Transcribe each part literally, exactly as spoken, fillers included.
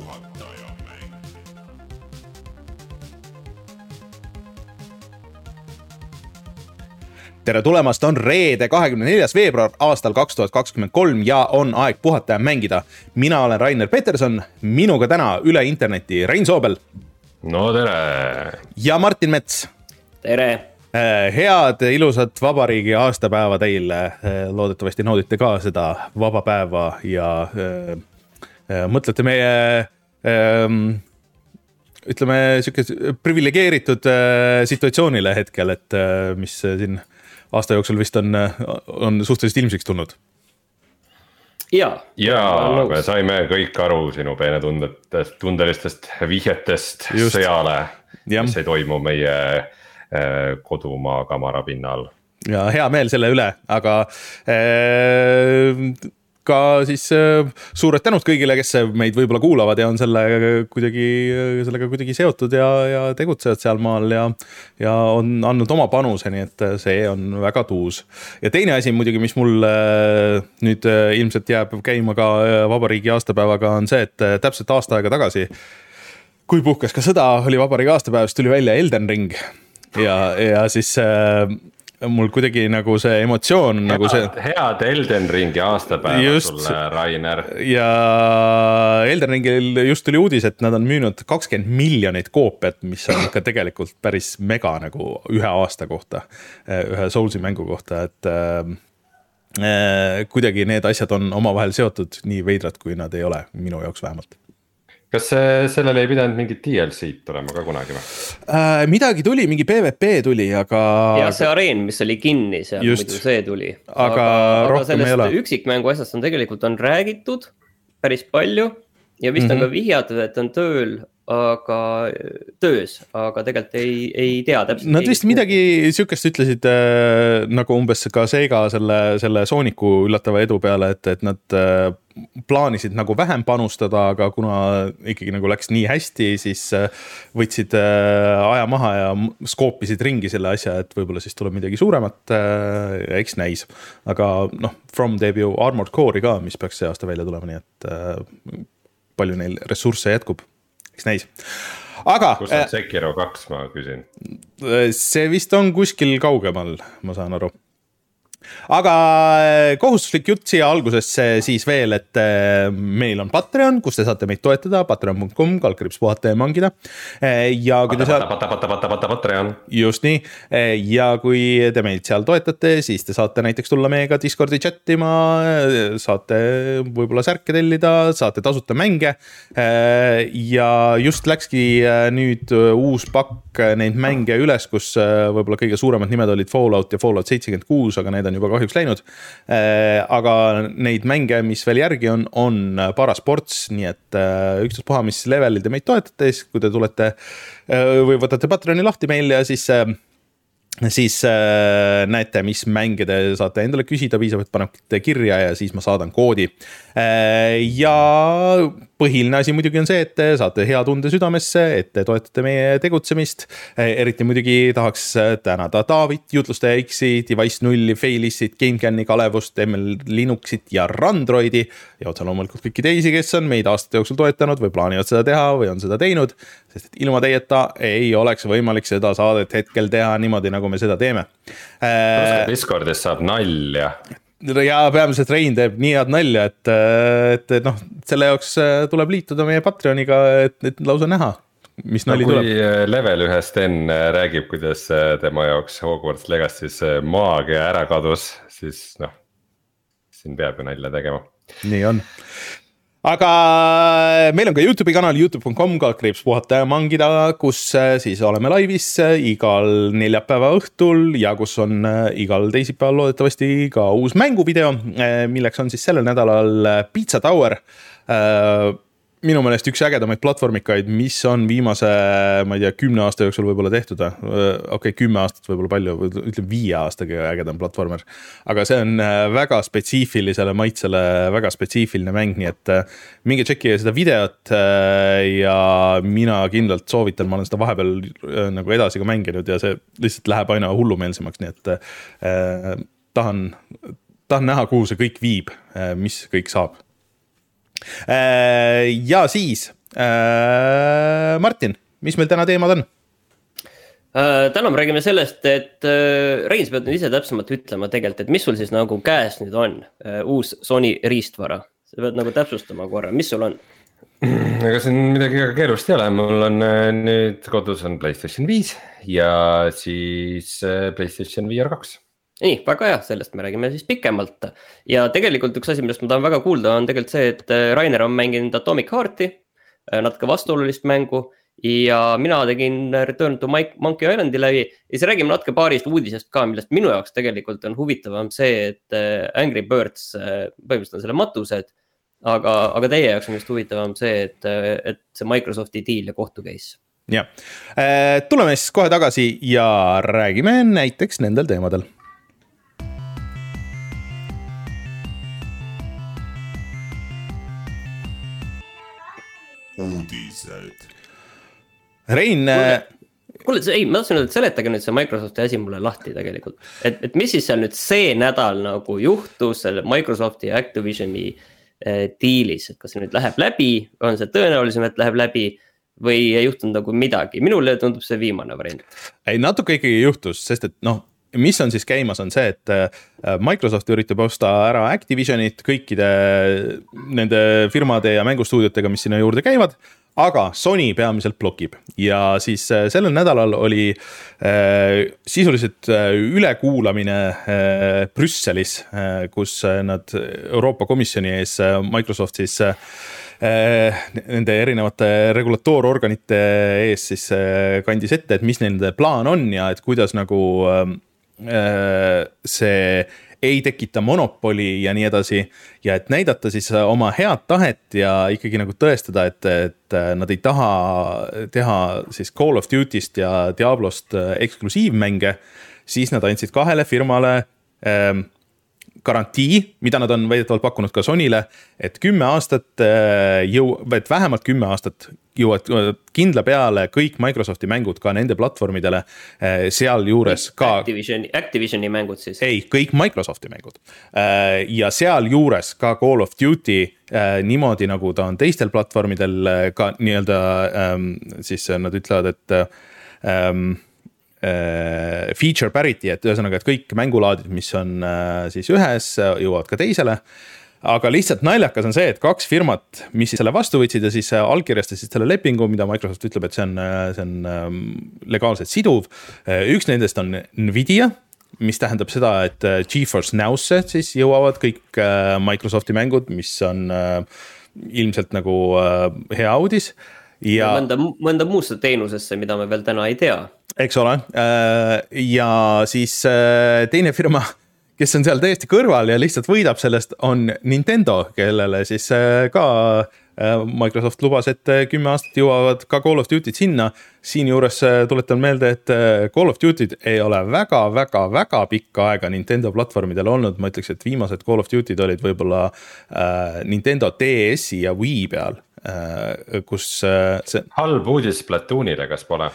tere tulemast, on reede kahekümne neljas veebruar aastal kaks tuhat kakskümmend kolm ja on aeg puhata ja mängida. Mina olen Rainer Peterson, minuga täna üle interneti Rein Soobel. No tere! Ja Martin Mets. Tere! Head ilusat vabariigi aastapäeva teile. Loodetavasti naudite ka seda vaba päeva ja äh, mõtlete meie äh, ütleme siuke privilegeeritud äh, situatsioonile hetkel, et äh, mis siin aasta jooksul vist on, on suhteliselt ilmsiks tulnud. Ja, ja me saime kõik aru sinu peenetundetest, tundelistest vihjetest Just. Sõjale, ja. Mis ei toimu meie äh, kodumaa kamara pinnal. Ja hea meel selle üle, aga äh, ka siis äh, suured tänud kõigile, kes meid võib-olla kuulavad ja on selle kuidagi, sellega kuidagi seotud ja, ja tegutsevad seal maal ja, ja on andnud oma panuse, nii et see on väga tuus. Ja teine asi muidugi, mis mul äh, nüüd äh, ilmselt jääb käima ka äh, vabariigi aastapäevaga, on see, et äh, täpselt aasta aega tagasi, kui puhkes ka sõda, oli vabariigi aastapäev, siis tuli välja Elden Ring ja, ja siis äh, mul kuidagi nagu see emotsioon head, nagu see head Elden Ringi aastapäeva just, sulle, Rainer. Ja Elden Ringil just tuli uudis, et nad on müünud kakskümmend miljonit koopiat, mis on ikka tegelikult päris mega nagu ühe aasta kohta, ühe Soulsi mängu kohta, et äh, kuidagi need asjad on omavahel seotud nii veidrad, kui nad ei ole, minu jaoks vähemalt. Kas sellele ei pidanud mingit D L C-d tulema ka kunagi või? Äh, midagi tuli, mingi P V P tuli, aga... Ja see areen, mis oli kinni, seal Just. Muidu see tuli. Aga, aga, aga sellest üksikmängu asjast on tegelikult on räägitud päris palju ja vist mm-hmm. on ka vihjatud, et on tööl, aga töös, aga tegelikult ei, ei tea täpselt. Nad vist midagi siukest ütlesid äh, nagu umbes ka Sega selle, selle Sooniku üllatava edu peale, et, et nad äh, plaanisid nagu vähem panustada, aga kuna ikkagi nagu läks nii hästi, siis äh, võtsid äh, aja maha ja skoopisid ringi selle asja, et võib-olla siis tuleb midagi suuremat äh, ja eks näis. Aga noh, From debut Armored Core'i ka, mis peaks see aasta välja tulema, nii et äh, palju neil ressursse jätkub. Eks näis. Aga kus on Sekiro kaks, ma küsin? See vist on kuskil kaugemal, ma saan aru. Aga kohustuslik jutt siia algusesse siis veel, et meil on Patreon, kus te saate meid toetada, patreon punkt com, kaldkriips puhata ja mangida. Ja kui te saate... Pata, pata, pata, pata, Patreon. Just nii. Ja kui te meid seal toetate, siis te saate näiteks tulla meiega Discordi chattima, saate võib-olla särke tellida, saate tasuta mänge. Ja just läkski nüüd uus pakk neid mänge üles, kus võib-olla kõige suuremad nimed olid Fallout ja Fallout seitsekümmend kuus, aga need on juba kahjuks läinud, aga neid mänge, mis veel järgi on, on Parasports, nii et ükstapuha puha, mis levelil te meid toetate, siis kui te tulete või võtate Patreoni lahti meil ja siis, siis näete, mis mänge te saate endale küsida, piisab, et panete kirja ja siis ma saadan koodi. Ja põhiline asi muidugi on see, et te saate hea tunde südamesse, et te toetate meie tegutsemist. Eriti muidugi tahaks tänada David, Jutlustaja X-i, Device nulli, Failissit, GameCami, Kalevust, M L Linuxit ja Randroidi ja otsa loomulikult kõiki teisi, kes on meid aastate jooksul toetanud või plaanivad seda teha või on seda teinud, sest et ilma teieta ei oleks võimalik seda saadet hetkel teha niimoodi, nagu me seda teeme. Discordis saab nalja. Ja peamiselt Rein teeb nii head nalja, et, et, et noh, selle jaoks tuleb liituda meie Patreoniga, et, et lausa näha, mis nali no, tuleb. Kui level ühest Sten räägib, kuidas tema jaoks Hogwarts Legacy's maagia ära kadus, siis noh, siin peab ju nalja tegema. Nii on. Aga meil on ka YouTube'i kanal youtube punkt com, kaldkriips puhata ja mangida, kus siis oleme laivis igal neljapäeva õhtul ja kus on igal teisipäeval loodetavasti ka uus mänguvideo, milleks on siis sellel nädalal Pizza Tower. Minu meelest üks ägedamaid platvormikaid, mis on viimase, ma ei tea, kümne aasta jooksul võib-olla tehtud. Okei, okay, kümme aastat võib-olla palju, ütleme viie aastaga ägedam platvormer. Aga see on väga spetsiifilisele maitsele, väga spetsiifiline mäng, nii et minge tšekkige seda videot ja mina kindlalt soovitan, ma olen seda vahepeal nagu edasi ka mänginud ja see lihtsalt läheb aina hullumeelsemaks, nii et eh, tahan, tahan näha, kuhu see kõik viib, mis kõik saab. Ja siis äh,. Martin, mis meil täna teemad on? Uh, täna me räägime sellest, et uh, Rein, sa pead nüüd ise täpsemalt ütlema tegelikult, et mis sul siis nagu käes nüüd on uh, uus Sony riistvara. Sa pead nagu täpsustama korra, mis sul on? Ega siin midagi keerust ei ole, mul on uh, nüüd kodus on PlayStation viis ja siis uh, PlayStation V R kaks. Nii, väga hea, sellest me räägime siis pikemalt. Ja tegelikult üks asi, millest ma tahan väga kuulda, on tegelikult see, et Rainer on mänginud Atomic Hearti, natuke vastuolulist mängu. Ja mina tegin Return to Monkey Islandi läbi ja siis räägime natuke paarist uudisest ka, millest minu jaoks tegelikult on huvitavam see, et Angry Birds põhimõtteliselt on selle matused, aga, aga teie jaoks on just huvitavam see, et, et see Microsofti deal ja kohtu case. Ja. Tuleme siis kohe tagasi ja räägime näiteks nendel teemadel. Uudised. Rein. Kuule, ei, ma tahtsin öelda, et seletage nüüd see Microsofti asi mulle lahti tegelikult. Et, et mis siis seal nüüd see nädal nagu juhtus selle Microsofti ja Activisioni eh, dealis, et kas see nüüd läheb läbi, on see tõenäolisem, et läheb läbi või ei juhtunud nagu midagi. Minule tundub see viimane variant. Ei, natuke ikkagi juhtus, sest et noh, mis on siis käimas on see, et Microsoft üritab osta ära Activisionit kõikide nende firmade ja mängustuudiotega, mis sinna juurde käivad, aga Sony peamiselt blokib ja siis sellel nädalal oli äh, sisuliselt ülekuulamine äh, Brüsselis, äh, kus nad Euroopa Komisjoni ees Microsoft siis äh, nende erinevate regulatoororganite ees siis äh, kandis ette, et mis nende plaan on ja et kuidas nagu äh, see ei tekita monopoli ja nii edasi ja et näidata siis oma head tahet ja ikkagi nagu tõestada, et, et nad ei taha teha siis Call of Duty'st ja Diablost eksklusiivmänge, siis nad andsid kahele firmale ähm, garantii, mida nad on väidetavalt pakkunud ka Sonyle, et kümme aastat jõu, et vähemalt kümme aastat jõuavad kindla peale kõik Microsofti mängud ka nende platvormidele, seal juures ka Activisioni, Activisioni mängud siis. Ei, kõik Microsofti mängud. Ja seal juures ka Call of Duty niimoodi, nagu ta on teistel platvormidel ka nii-öelda, siis nad ütlevad, et feature parity, et ühesõnaga, et kõik mängulaadid, mis on siis ühes, jõuavad ka teisele. Aga lihtsalt naljakas on see, et kaks firmat, mis selle vastu võtsid ja siis allkirjastasid selle lepingu, mida Microsoft ütleb, et see on, see on legaalselt siduv. Üks nendest on Nvidia, mis tähendab seda, et GeForce Now'sse siis jõuavad kõik Microsofti mängud, mis on ilmselt nagu hea uudis. Ja mõnda, mõnda muusse teenusesse, mida me veel täna ei tea. Eks ole. Ja siis teine firma, kes on seal täiesti kõrval ja lihtsalt võidab sellest, on Nintendo, kellele siis ka Microsoft lubas, et kümme aastat jõuavad ka Call of Duty't sinna. Siin juures tuletan meelde, et Call of Duty't ei ole väga, väga, väga pikka aega Nintendo platvormidel olnud. Ma ütleks, et viimased Call of Duty't olid võib-olla Nintendo D S-i ja Wii peal, kus see... Halb uudis Splatoonile, kas pole?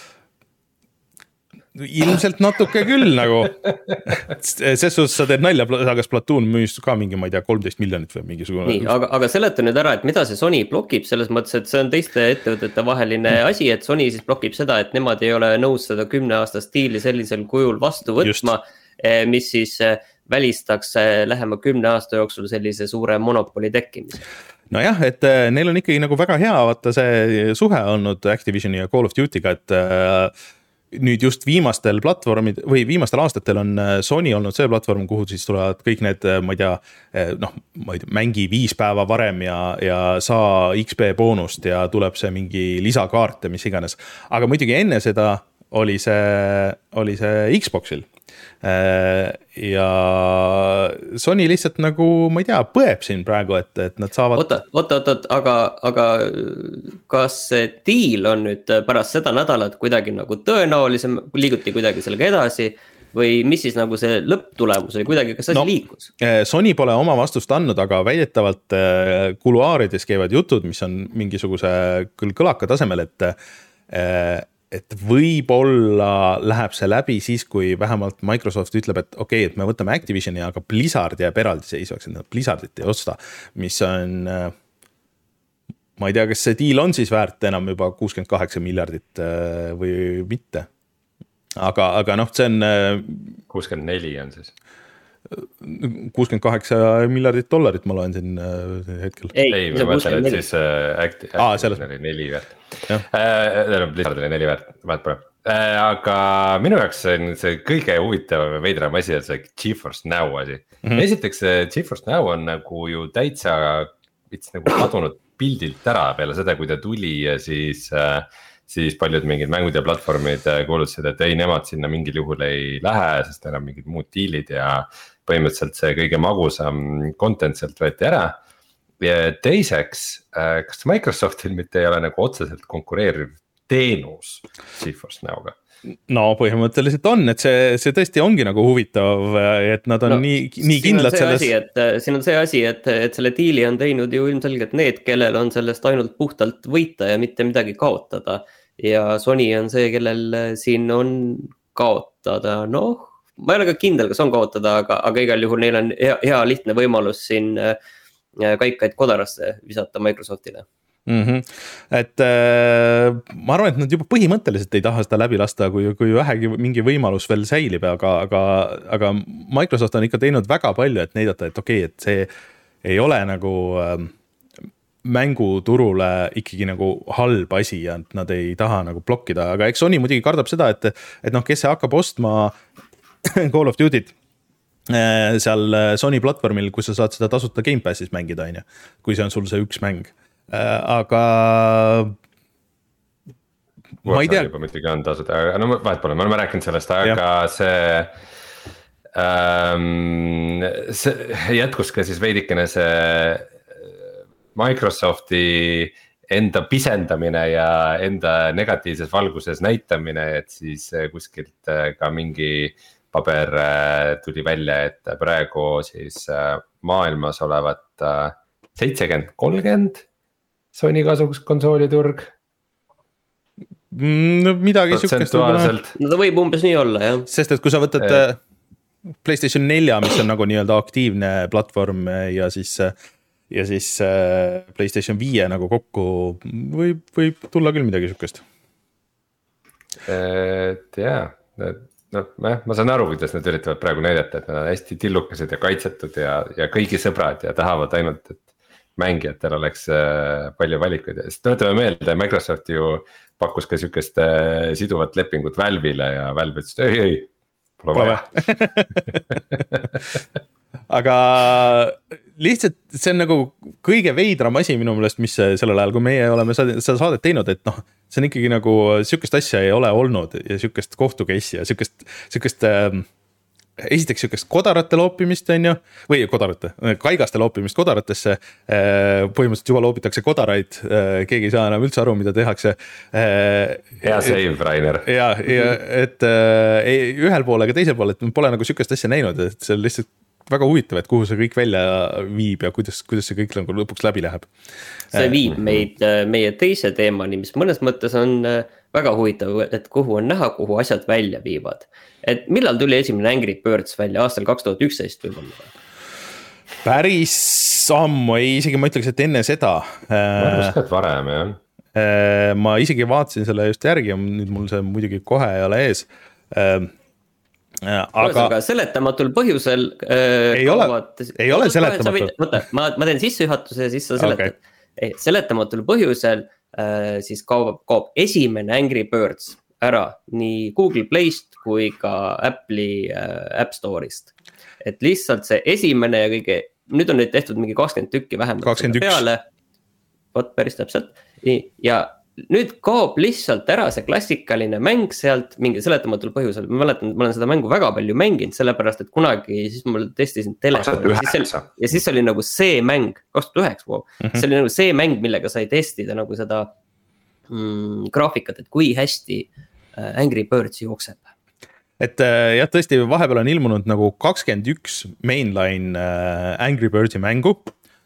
Ilmselt natuke küll nagu, ses suhtes sa teed nalja, aga Splatoon müüs ka mingi, ma ei tea, kolmteist miljonit või mingisugune. Nii, aga, aga seleta nüüd ära, et mida see Sony blokib selles mõttes, et see on teiste ettevõtete vaheline asi, et Sony siis blokib seda, et nemad ei ole nõus seda kümne aasta stiili sellisel kujul vastu võtma, just. Mis siis välistaks lähema kümne aasta jooksul sellise suure monopoli tekkimise. No jah, et neil on ikkagi nagu väga hea, vaata see suhe olnud Activisioni ja Call of Duty'ga, et nüüd just viimastel platvormid või viimastel aastatel on Sony olnud see platvorm, kuhu siis tulevad kõik need, ma ei tea, noh, ma ei tea, mängi viis päeva varem ja, ja saa X P boonust ja tuleb see mingi lisakaart ja mis iganes. Aga muidugi enne seda oli see, oli see Xboxil. Ja Sony lihtsalt nagu, ma ei tea, põeb siin praegu, et, et nad saavad... Oota, oota, oota, aga, aga kas see deal on nüüd pärast seda nädalat kuidagi nagu tõenäolisem, liiguti kuidagi sellega edasi või mis siis nagu see lõpptulemus oli kuidagi, kas asi no, liikus? Sony pole oma vastust andnud, aga väidetavalt kuluaarides käivad jutud, mis on mingisuguse küll kõlaka tasemel, et et võib-olla läheb see läbi siis, kui vähemalt Microsoft ütleb, et okei, okay, et me võtame Activisioni, aga Blizzard jääb eraldi seisvaks, et nad Blizzardit ei osta, mis on, ma ei tea, kas see deal on siis väärt enam juba kuuskümmend kaheksa miljardit või mitte. Aga, aga noh, see on kuuskümmend neli on siis kuuskümmend kaheksa miljardit dollarit ma loen siin hetkel. Ei, ei ma mõtlen, et siis äkki Aa, selles... oli neli väärt. Blizzard oli neli väärt, vaat pole. Aga minu jaoks on see kõige huvitav veidram asi on see GeForce Now asi. Mm-hmm. Esiteks GeForce Now on nagu ju täitsa vits nagu kadunud pildilt ära peale seda, kui ta tuli ja siis siis paljud mingid mängud ja platvormid kuulutasid, et ei, nemad sinna mingil juhul ei lähe, sest enam mingid muud diilid ja põhimõtteliselt see kõige magusam content sealt võeti ära. Ja teiseks, kas Microsoftil mitte ei ole nagu otseselt konkureeriv teenus GeForce Now'ga? No põhimõtteliselt on, et see, see tõesti ongi nagu huvitav, et nad on no, nii, nii kindlad selles. Asi, et, siin on see asi, et, et selle diili on teinud ju ilmselgelt need, kellel on sellest ainult puhtalt võita ja mitte midagi kaotada. Ja Sony on see, kellel siin on kaotada, noh, ma ei ole ka kindel, kas on kaotada, aga, aga igal juhul neil on hea, hea lihtne võimalus siin kaikaid kodarasse visata Microsoftile. Mm-hmm. Et äh, ma arvan, et nad juba põhimõtteliselt ei taha seda läbi lasta, kui, kui vähegi mingi võimalus veel säilib, aga, aga, aga Microsoft on ikka teinud väga palju, et näidata, et okei, okay, et see ei ole nagu äh, mänguturule ikkagi nagu halb asi ja nad ei taha nagu blokkida, aga eks Sony muidugi kardab seda, et, et noh, kes see hakkab ostma Call of Duty't äh, seal Sony platvormil, kus sa saad seda tasuta Game Passis mängida, on ju, kui see on sul see üks mäng. Aga ma ei tea. Muidugi on tasuda, aga no vahet pole, me oleme rääkinud sellest, aga ja. see, ähm, see jätkus ka siis veidikene see Microsofti enda pisendamine ja enda negatiivses valguses näitamine, et siis kuskilt ka mingi paber tuli välja, et praegu siis maailmas olevat seitsekümmend kolmkümmend Sony kasuks konsooliturg. No, midagi sükest. No ta võib umbes nii olla, jah. Sest et kui sa võtad e... PlayStation neli, mis on nagu nii-öelda aktiivne platvorm ja siis, ja siis PlayStation viis nagu kokku võib, võib tulla küll midagi sükest. Et jaa, no, ma saan aru, kuidas nad üritavad praegu näidata, et nad on hästi tillukesed ja kaitsetud ja, ja kõigi sõbrad ja tahavad ainult, et mängijatel oleks palju valikuid. Sest tuletame meelde, Microsoft ju pakkus ka sükest siduvat lepingut Valve'ile ja Valve ütles, ei, ei, pole vaja. Aga lihtsalt see on nagu kõige veidram asi minu meelest, mis sellel ajal, kui meie oleme seda saadet teinud, et noh, see on ikkagi nagu sükest asja ei ole olnud ja sükest kohtu case'i ja sükest, sükest äh, esiteks sükest kodarate loopimist on ju, või kodarate, kaigaste loopimist kodaratesse, põhimõtteliselt juba loobitakse kodaraid, keegi ei saa enam üldse aru, mida tehakse. Hea save, Rainer. Ja, ja et ei, ühel pool ega teisel pool, et pole nagu sükest asja näinud, et see on lihtsalt väga huvitav, et kuhu see kõik välja viib ja kuidas, kuidas see kõik nagu lõpuks läbi läheb. See viib meid meie teise teemani, mis mõnes mõttes on väga huvitav, et kuhu on näha, kuhu asjad välja viivad. Et millal tuli esimene Angry Birds välja? Aastal kaks tuhat üksteist võib-olla? Päris sammu, ei isegi ma ütleks, et enne seda. Ma arvast, et varem, jah. Ma isegi vaatasin selle just järgi ja nüüd mul see muidugi kohe ei ole ees. Aga, aga seletamatul põhjusel ei kaovad, ole, ei ole seletamatul. Võta, ma, ma teen sissejuhatuse ja siis sa seletad. Okay. Seletamatul põhjusel siis kaob, kaob esimene Angry Birds ära nii Google Playst kui ka Apple'i App Store'ist. Et lihtsalt see esimene ja kõige, nüüd on neid tehtud mingi kakskümmend tükki vähemalt kakskümmend üks peale. Vot päris täpselt. Ja nüüd kaob lihtsalt ära see klassikaline mäng sealt mingi seletamatul põhjusel. Ma mäletan, ma olen seda mängu väga palju mänginud, sellepärast, et kunagi siis mul testisin telefoni. Ja siis oli nagu see mäng, kaks tuhat üheksa, wow. mm-hmm. See oli nagu see mäng, millega sai testida nagu seda mm, graafikat, et kui hästi Angry Birds jookseb. Et jah, tõesti vahepeal on ilmunud nagu kakskümmend üks mainline Angry Birdsi mängu.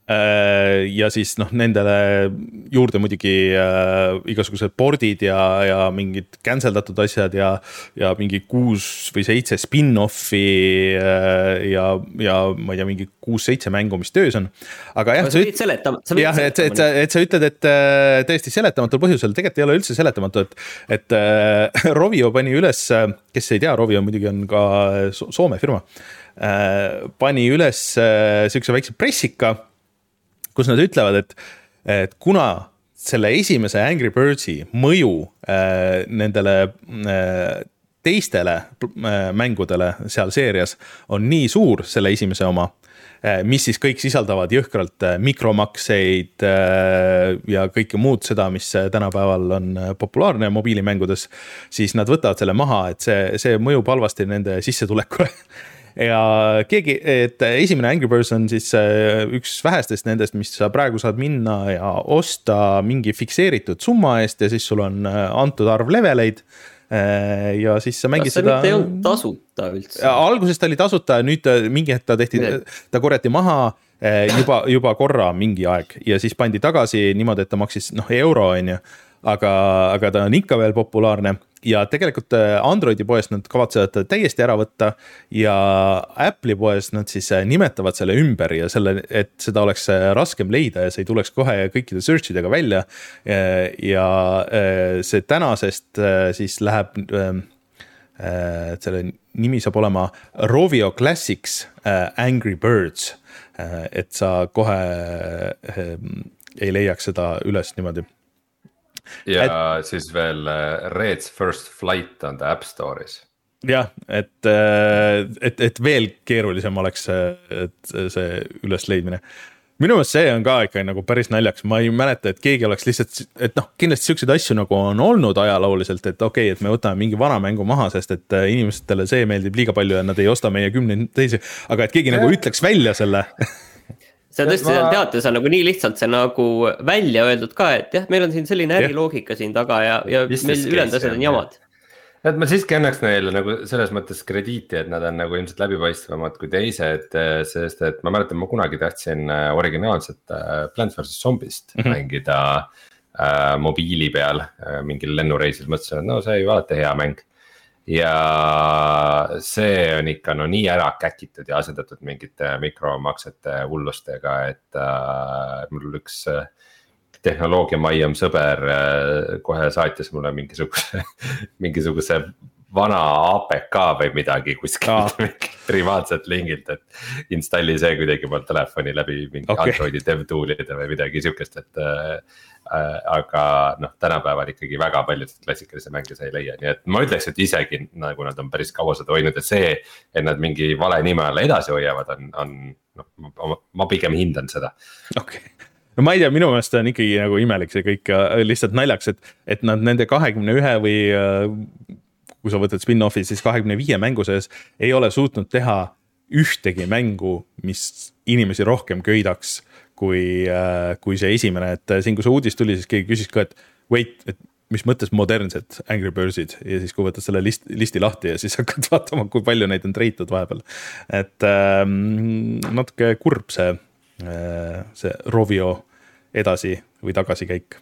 ja siis noh, nendele juurde muidugi äh, igasugused boardid ja, ja mingid canceldatud asjad ja, ja mingi kuus või seitse spin-offi äh, ja, ja ma ei tea, mingi kuus-seitse mängu, mis töös on. Aga jah, sa võid seletama. jah, et, et, et, et sa ütled, et äh, tõesti seletamatul põhjusel, tegelikult ei ole üldse seletamatu, et, et äh, Rovio pani üles, kes ei tea, Rovio muidugi on ka Soome firma, äh, pani üles äh, sihukese väikse pressika, kus nad ütlevad, et, et kuna selle esimese Angry Birdsi mõju äh, nendele äh, teistele äh, mängudele seal seerias on nii suur, selle esimese oma, äh, mis siis kõik sisaldavad jõhkralt äh, mikromakseid äh, ja kõike muud seda, mis tänapäeval on populaarne mobiilimängudes, siis nad võtavad selle maha, et see, see mõjub halvasti nende sissetulekule. Ja keegi, et esimene Angry Birds on siis üks vähestest nendest, mis sa praegu saad minna ja osta mingi fikseeritud summa eest ja siis sul on antud arv leveleid ja siis sa mängid seda. Kas see mitte ei olnud tasuta üldse? Alguses ta oli tasuta, nüüd mingi hetk ta tehti, ta korjati maha juba, juba korra mingi aeg ja siis pandi tagasi niimoodi, et ta maksis noh, euro on ju, aga, aga ta on ikka veel populaarne. Ja tegelikult Androidi poes nad kavatsevad täiesti ära võtta ja Apple'i poes nad siis nimetavad selle ümber ja selle, et seda oleks raskem leida ja see ei tuleks kohe kõikide search idega välja. Ja see tänasest siis läheb, selle nimi saab olema Rovio Classics Angry Birds, et sa kohe ei leiaks seda üles niimoodi. Ja et, siis veel Red's First Flight on ta App Store'is. Jah, et, et, et veel keerulisem oleks et see üles leidmine. Minu meelest see on ka ikka nagu päris naljaks. Ma ei mäleta, et keegi oleks lihtsalt, et noh, kindlasti selliseid asju nagu on olnud ajalooliselt, et okei, okay, et me võtame mingi vana mängu maha, sest et inimestele see meeldib liiga palju ja nad ei osta meie kümne teisi, aga et keegi ja. nagu ütleks välja selle... See on tõesti, ma... teates on nagu nii lihtsalt see nagu välja öeldud ka, et jah, meil on siin selline äriloogika siin taga ja, ja meil ülejäänud asjad on jamad. Et ma siiski annaks neile nagu selles mõttes krediiti, et nad on nagu ilmselt läbipaistvamad kui teised, sest et ma mäletan, ma kunagi tahtsin originaalset Plants versus. Zombist mm -hmm. mängida äh, mobiili peal äh, mingil lennureisil, mõtlesin, et no see ei ole alati hea mäng. Ja see on ikka no nii ära käkitud ja asendatud mingite mikromaksete hullustega, et äh, mul üks äh, tehnoloogia maiam sõber äh, kohe saatis mulle mingisuguse, mingisuguse vana A P K või midagi kuskilt ah. privaatselt lingilt, et installi see kuidagi mul telefoni läbi mingi okay. Androidi DevToolide või midagi sihukest, et äh, äh, aga noh, tänapäeval ikkagi väga paljud klassikalise mänge sa ei leia, nii et ma ütleks, et isegi nagu nad on päris kaua seda hoidnud, et see, et nad mingi vale nime alla edasi hoiavad, on, on noh, ma, ma pigem hindan seda. Okei okay. No ma ei tea, minu meelest on ikkagi nagu imelik see kõik lihtsalt naljaks, et, et nad nende kahekümne ühe või kui sa võtad spin-offi, siis kahekümne viie mängu sees ei ole suutnud teha ühtegi mängu, mis inimesi rohkem köidaks kui, kui see esimene, et siin kui see uudis tuli, siis keegi küsis ka, et wait, et mis mõttes modernsed Angry Birdsid ja siis kui võtad selle list, listi lahti ja siis hakkad vaatama, kui palju neid on treitud vahepeal, et ähm, natuke kurb see, see Rovio edasi või tagasi käik.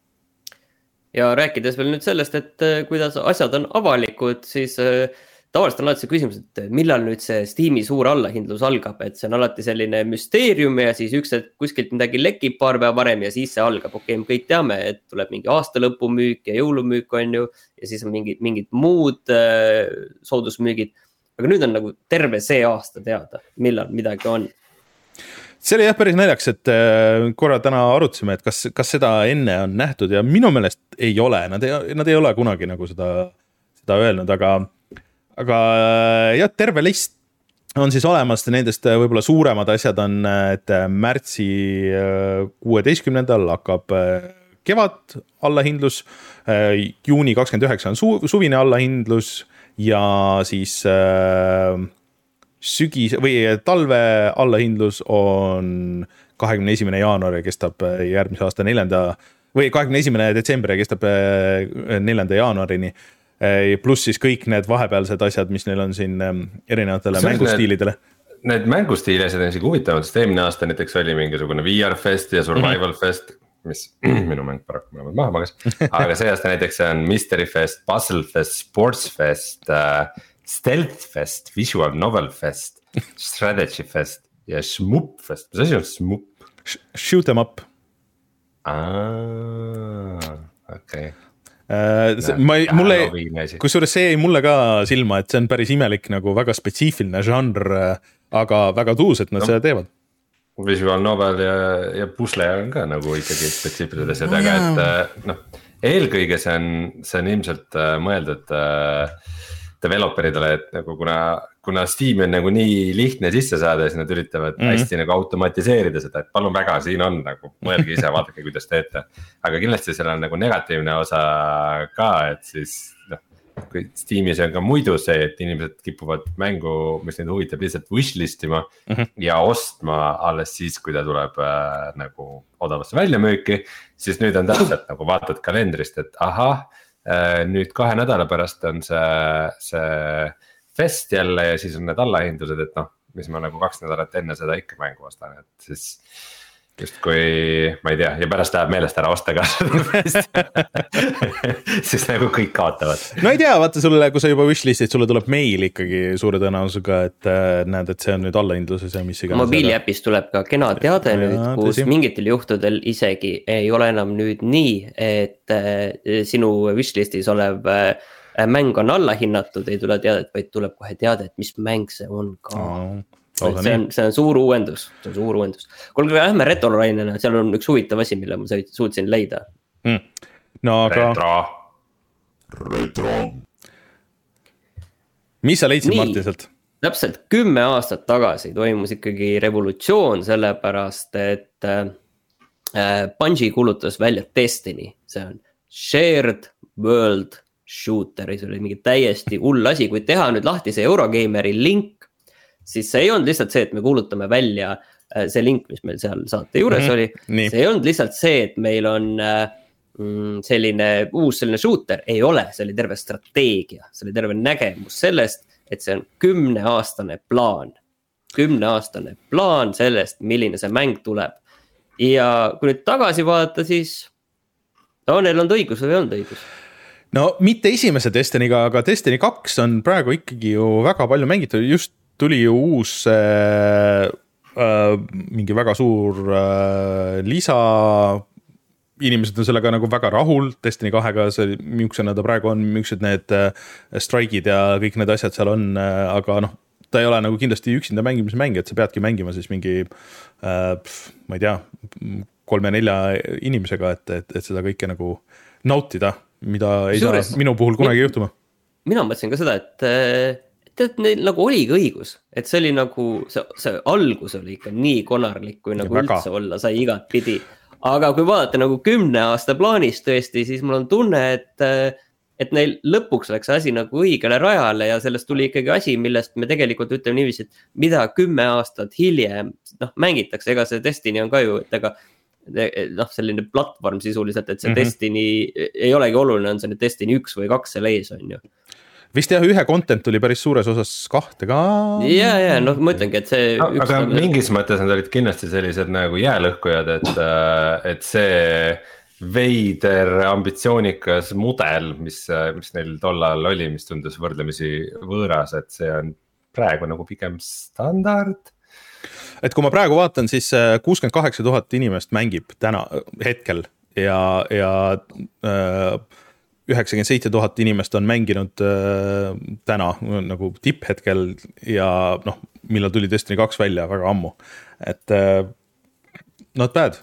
Ja rääkides veel nüüd sellest, et kuidas asjad on avalikud, siis tavaliselt on alati see küsimus, et millal nüüd see Steam'i suur allahindlus algab, et see on alati selline müsteerium ja siis üks, et kuskilt midagi lekib paar päeva varem ja siis see algab. Okei, me kõik teame, et tuleb mingi aastalõpumüük ja jõulumüük on ju ja siis on mingid, mingid muud äh, soodusmüügid. Aga nüüd on nagu terve see aasta teada, millal midagi on. See oli jah päris naljaks, et korra täna arutasime, et kas, kas seda enne on nähtud ja minu meelest ei ole, nad ei, nad ei ole kunagi nagu seda, seda öelnud, aga, aga jah, terve list on siis olemas, nendest võib-olla suuremad asjad on, et märtsi kuueteistkümnendal hakkab kevad allahindlus, juuni kakskümmend üheksa on su, suvine allahindlus ja siis sügis või talve allahindlus on kahekümne esimene jaanuar ja kestab järgmise aasta neljanda või kahekümne esimene detsember ja kestab neljanda jaanuarini. Pluss siis kõik need vahepealsed asjad, mis neil on siin erinevatele mängustiilidele. need mängustiilised on isegi huvitavad, sest eelmine aasta näiteks oli mingisugune V R Fest ja Survival mm-hmm. Fest, mis minu mäng paraku mõlemad maha magas. aga see aasta näiteks on Mystery Fest, Puzzle Fest, Sports Fest uh,, Stealth Fest, Visual Novel Fest, Strategy Fest ja Shmup Fest. Mis asi on Shmup? Shoot em up. Aa, okei okay. Uh, see, ma ei, mulle, kusjuures see jäi mulle ka silma, et see on päris imelik nagu väga spetsiifiline žanr, aga väga tuus, et nad no, seda teevad. Visual novel ja, ja pusle on ka nagu ikkagi spetsiifilised asjad no,, aga et noh, eelkõige see on, see on ilmselt mõeldud uh, developeridele, et nagu kuna, kuna Steam on nagu nii lihtne sisse saada, siis nad üritavad mm-hmm. hästi nagu automatiseerida seda, et palun väga, siin on nagu, mõelge ise, vaadake, kuidas teete. aga kindlasti seal on nagu negatiivne osa ka, et siis noh, kui Steamis on ka muidu see, et inimesed kipuvad mängu, mis neid huvitab, lihtsalt wishlist ima mm-hmm. ja ostma alles siis, kui ta tuleb äh, nagu odavasse väljamüüki, siis nüüd on täpselt nagu vaatad kalendrist, et ahah, nüüd kahe nädala pärast on see, see fest jälle ja siis on need allahindlused, et noh, mis ma nagu kaks nädalat enne seda ikka mängu ostan, et siis just kui, ma ei tea, ja pärast läheb meelest ära osta ka siis nagu kõik kaotavad. No ei tea, vaata sulle, kui sa juba wishlistid, sulle tuleb meil ikkagi suure tõenäosusega, et näed, et see on nüüd allahindluses ja mis iganes. Mobiiliäpis tuleb ka kena teade ja, nüüd, kus tõsi. Mingitel juhtudel isegi ei ole enam nüüd nii, et sinu wishlistis olev mäng on allahinnatud, ei tule teadet, vaid tuleb kohe teade, et mis mäng see on ka. Oh. See on, see on suur uuendus, see on suur uuendus. Kuulge, lähme retrolainena, seal on üks huvitav asi, mille ma suutsin leida. Mm. No aga... Retro. Retro. Mis sa leidsid, Martin, sealt? Täpselt kümme aastat tagasi toimus ikkagi revolutsioon, sellepärast, et äh, Bungie kuulutas välja Destiny. See on Shared World Shooter, see oli mingi täiesti hull asi, kui teha nüüd lahti see Eurogameri link, siis see ei olnud lihtsalt see, et me kuulutame välja see link, mis meil seal saate juures mm-hmm. oli. Nii. See ei olnud lihtsalt see, et meil on mm, selline uus selline shooter, ei ole, see oli terve strateegia, see oli terve nägemus sellest, et see on kümneaastane plaan. Kümneaastane plaan sellest, milline see mäng tuleb. Ja kui nüüd tagasi vaadata, siis no, neil on õigus või ei olnud õigus? No mitte esimese Destiny'ga, aga Destiny kaks on praegu ikkagi ju väga palju mängitud, just tuli ju uus äh, äh, mingi väga suur äh, lisa, inimesed on sellega nagu väga rahul, Destiny kahega, see, miuksena ta praegu on, miuksed need äh, strike'id ja kõik need asjad seal on, äh, aga noh, ta ei ole nagu kindlasti üksinda mängimismäng, et sa peadki mängima siis mingi, äh, ma ei tea, kolme-nelja inimesega, et, et, et seda kõike nagu nautida, mida ei Suures, saa minu puhul kunagi juhtuma. Mina mõtlesin ka seda, et et neil nagu oligi õigus, et see oli nagu, see, see algus oli ikka nii konarlik, kui nagu ja üldse väga. Olla sai igat pidi. Aga kui vaadata nagu kümne aasta plaanist tõesti, siis mul on tunne, et, et neil lõpuks läks asi nagu õigele rajale ja sellest tuli ikkagi asi, millest me tegelikult ütleme niiviisi, et mida kümme aastat hiljem noh, mängitakse, ega see Destiny on ka ju, et ega noh, selline platvorm sisuliselt, et see mm-hmm. Destiny ei olegi oluline, on see nüüd Destiny üks või kaks seal ees on ju. Vist jah, ühe content tuli päris suures osas kahte ka. Ja, ja, noh, ma ütlengi, et see... No, üks aga nagu... mingis mõttes nad olid kindlasti sellised nagu jäälõhkujad, et, et see veider ambitsioonikas mudel, mis, mis neil tollal oli, mis tundus võrdlemisi võõras, et see on praegu nagu pigem standard. Et kui ma praegu vaatan, siis kuuskümmend kaheksa tuhat inimest mängib täna hetkel ja... ja äh, üheksakümmend seitse tuhat inimest on mänginud äh, täna nagu tipphetkel ja noh, millal tuli Destiny kaks välja väga ammu, et äh, not bad.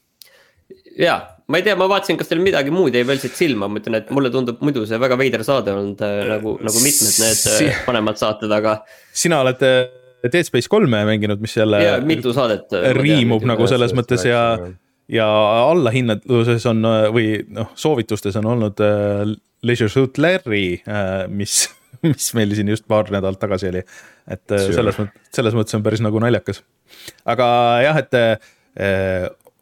Ja, ma ei tea, ma vaatasin, kas teil midagi muud jäi veel siit silma, ma ütlen, et mulle tundub muidu see väga veider saade olnud äh, nagu, nagu mitmed need si panemad saated, aga sina oled Dead Space kolme mänginud, mis jälle ja, mitu saadet riimub tean, nagu selles mõttes ja ja allahinnaduses on või noh, soovitustes on olnud äh, Leisure Suit Larry, äh, mis, mis meil siin just paar nädalat tagasi oli, et äh, selles, mõt, selles mõttes on päris nagu naljakas. Aga jah, et äh,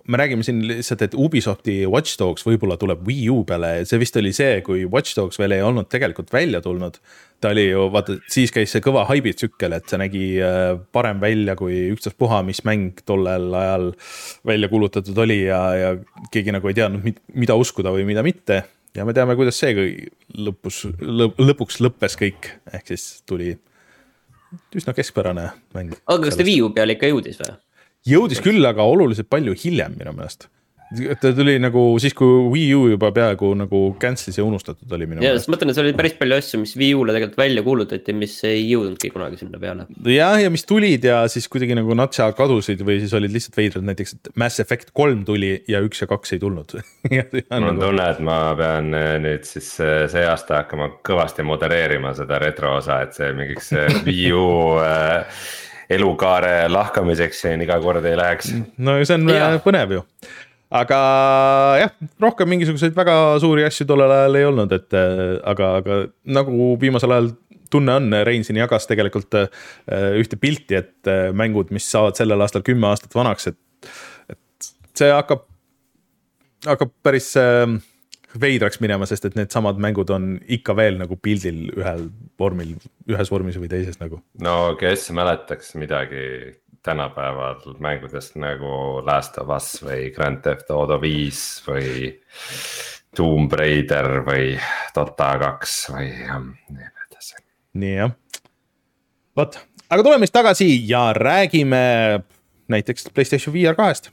me räägime siin lihtsalt, et Ubisofti Watch Dogs võib-olla tuleb Wii U peale, see vist oli see, kui Watch Dogs veel ei olnud tegelikult välja tulnud. Ta oli ju, vaata, siis käis see kõva haibitsükkel, et see nägi parem välja kui ükstaspuha, mis mäng tollel ajal välja kuulutatud oli ja, ja keegi nagu ei teadnud, mida uskuda või mida mitte. Ja me teame, kuidas see lõpus, lõpuks lõppes kõik, ehk siis tuli üsna keskpärane mäng. Aga kas ta Wii U peale ikka jõudis või? Jõudis küll, aga oluliselt palju hiljem minu meelest. Ta tuli nagu siis, kui Wii U juba peaaegu nagu cancelis ja unustatud oli minu ja, meelest. Ja mõtlen, et see oli päris palju asju, mis Wii U-le tegelikult välja kuulutati, mis ei jõudnudki kunagi sinna peale. Ja, ja mis tulid ja siis kuidagi nagu natsa kadusid või siis olid lihtsalt veidrad, näiteks et Mass Effect kolm tuli ja üks ja kaks ei tulnud. Mul on tunne, et ma pean nüüd siis see aasta hakkama kõvasti modereerima seda retro osa, et see mingiks Wii U elukaare lahkamiseks siin iga kord ei läheks. No see on ja. Põnev ju. Aga jah, rohkem mingisuguseid väga suuri asju tollel ajal ei olnud, et aga, aga nagu viimasel ajal tunne on, Rein siin jagas tegelikult ühte pilti, et mängud, mis saavad sellel aastal kümme aastat vanaks, et, et see hakkab, hakkab päris veidraks minema, sest et need samad mängud on ikka veel nagu pildil ühel vormil, ühes vormis või teises nagu. No kes mäletaks midagi tänapäeval mängudest nagu Last of Us või Grand Theft Auto viis või Tomb Raider või Dota kaks või nii edasi. Nii jah. Võt, aga tuleme siis tagasi ja räägime näiteks PlayStation V R kahest.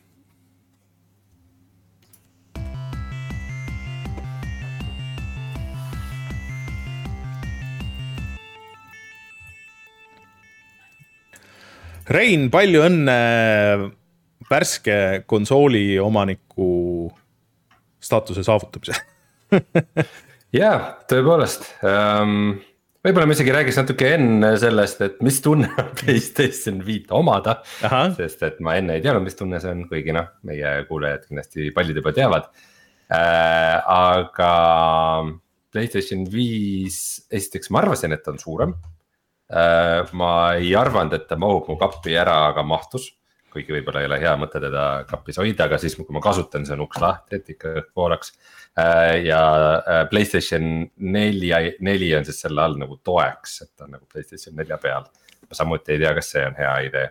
Rein, palju õnne värske konsooli omaniku staatuse saavutamise. Jaa, tõepoolest. Um, võib-olla me isegi räägiks natuke enne sellest, et mis tunne on PlayStation viit omada. Aha. Sest et ma enne ei teadnud, mis tunne see on, kuigi noh, meie kuulejad kindlasti paljud juba teavad. Uh, aga PlayStation viis, esiteks ma arvasin, et on suurem. Ma ei arvanud, et ta mahub mu kappi ära, aga mahtus, kuigi võib-olla ei ole hea mõte teda kappis hoida, aga siis kui ma kasutan, see on uks lahti, et ikka poolaks. Ja PlayStation neli, neli on siis selle all nagu toeks, et on nagu PlayStation nelja peal. Ma samuti ei tea, kas see on hea idee.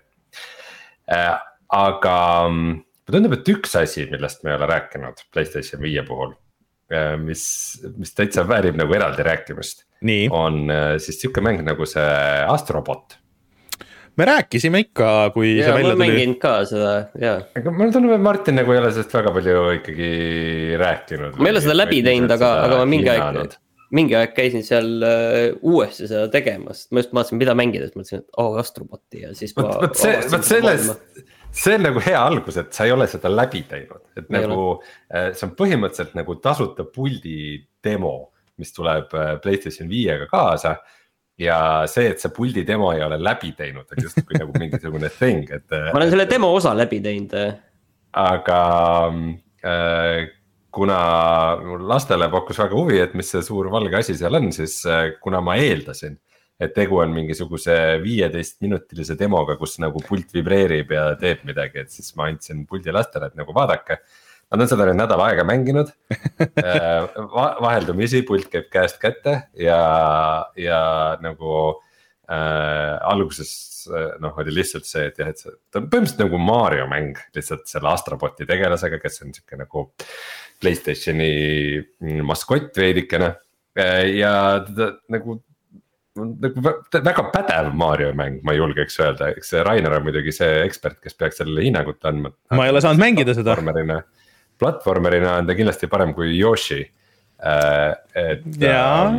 Aga ma tundub, et üks asi, millest me ei ole rääkinud PlayStation viie puhul, mis, mis täitsa väärib nagu eraldi rääkimist. Nii. On siis siuke mäng nagu see Astrobot. Me rääkisime ikka, kui ja, see välja tuli. Ma mängin ka seda, jaa. Aga mul tundub, et Martin nagu ei ole sellest väga palju ikkagi rääkinud. Ma ei ole seda läbi teinud, aga, aga ma mingi aeg, mingi aeg käisin seal uh, uuesti seda tegemas. Ma just vaatasin, mida mängides, mõtlesin, et oh, Astroboti ja siis ma... Võt see, võt sellest, see on nagu hea algus, et sa ei ole seda läbi teinud. Et ei nagu, ole. See on põhimõtteliselt nagu tasuta puldi demo, mis tuleb PlayStation viiega kaasa ja see, et see puldi demo ei ole läbi teinud, on just kui nagu mingisugune thing. Et, ma olen selle demo osa läbi teinud. Aga äh, kuna lastele pakkus väga huvi, et mis see suur valge asi seal on, siis äh, kuna ma eeldasin, et tegu on mingisuguse viieteist minutilise demoga, kus nagu pult vibreerib ja teeb midagi, et siis ma andsin puldi lastele, et nagu vaadake. Nad on seda nüüd nädal aega mänginud, vaheldumisi pult käib käest kätte ja, ja nagu äh, alguses noh, oli lihtsalt see, et jah, et see ta on põhimõtteliselt nagu Mario mäng lihtsalt selle Astroboti tegelasega, kes on siuke nagu PlayStationi maskott veidikene ja ta, nagu, nagu väga pädev Mario mäng, ma ei julgeks öelda, eks Rainer on muidugi see ekspert, kes peaks sellele hinnangut andma. Ma ei ole saanud mängida seda. Platvormerina on ta kindlasti parem kui Yoshi. Et, ja.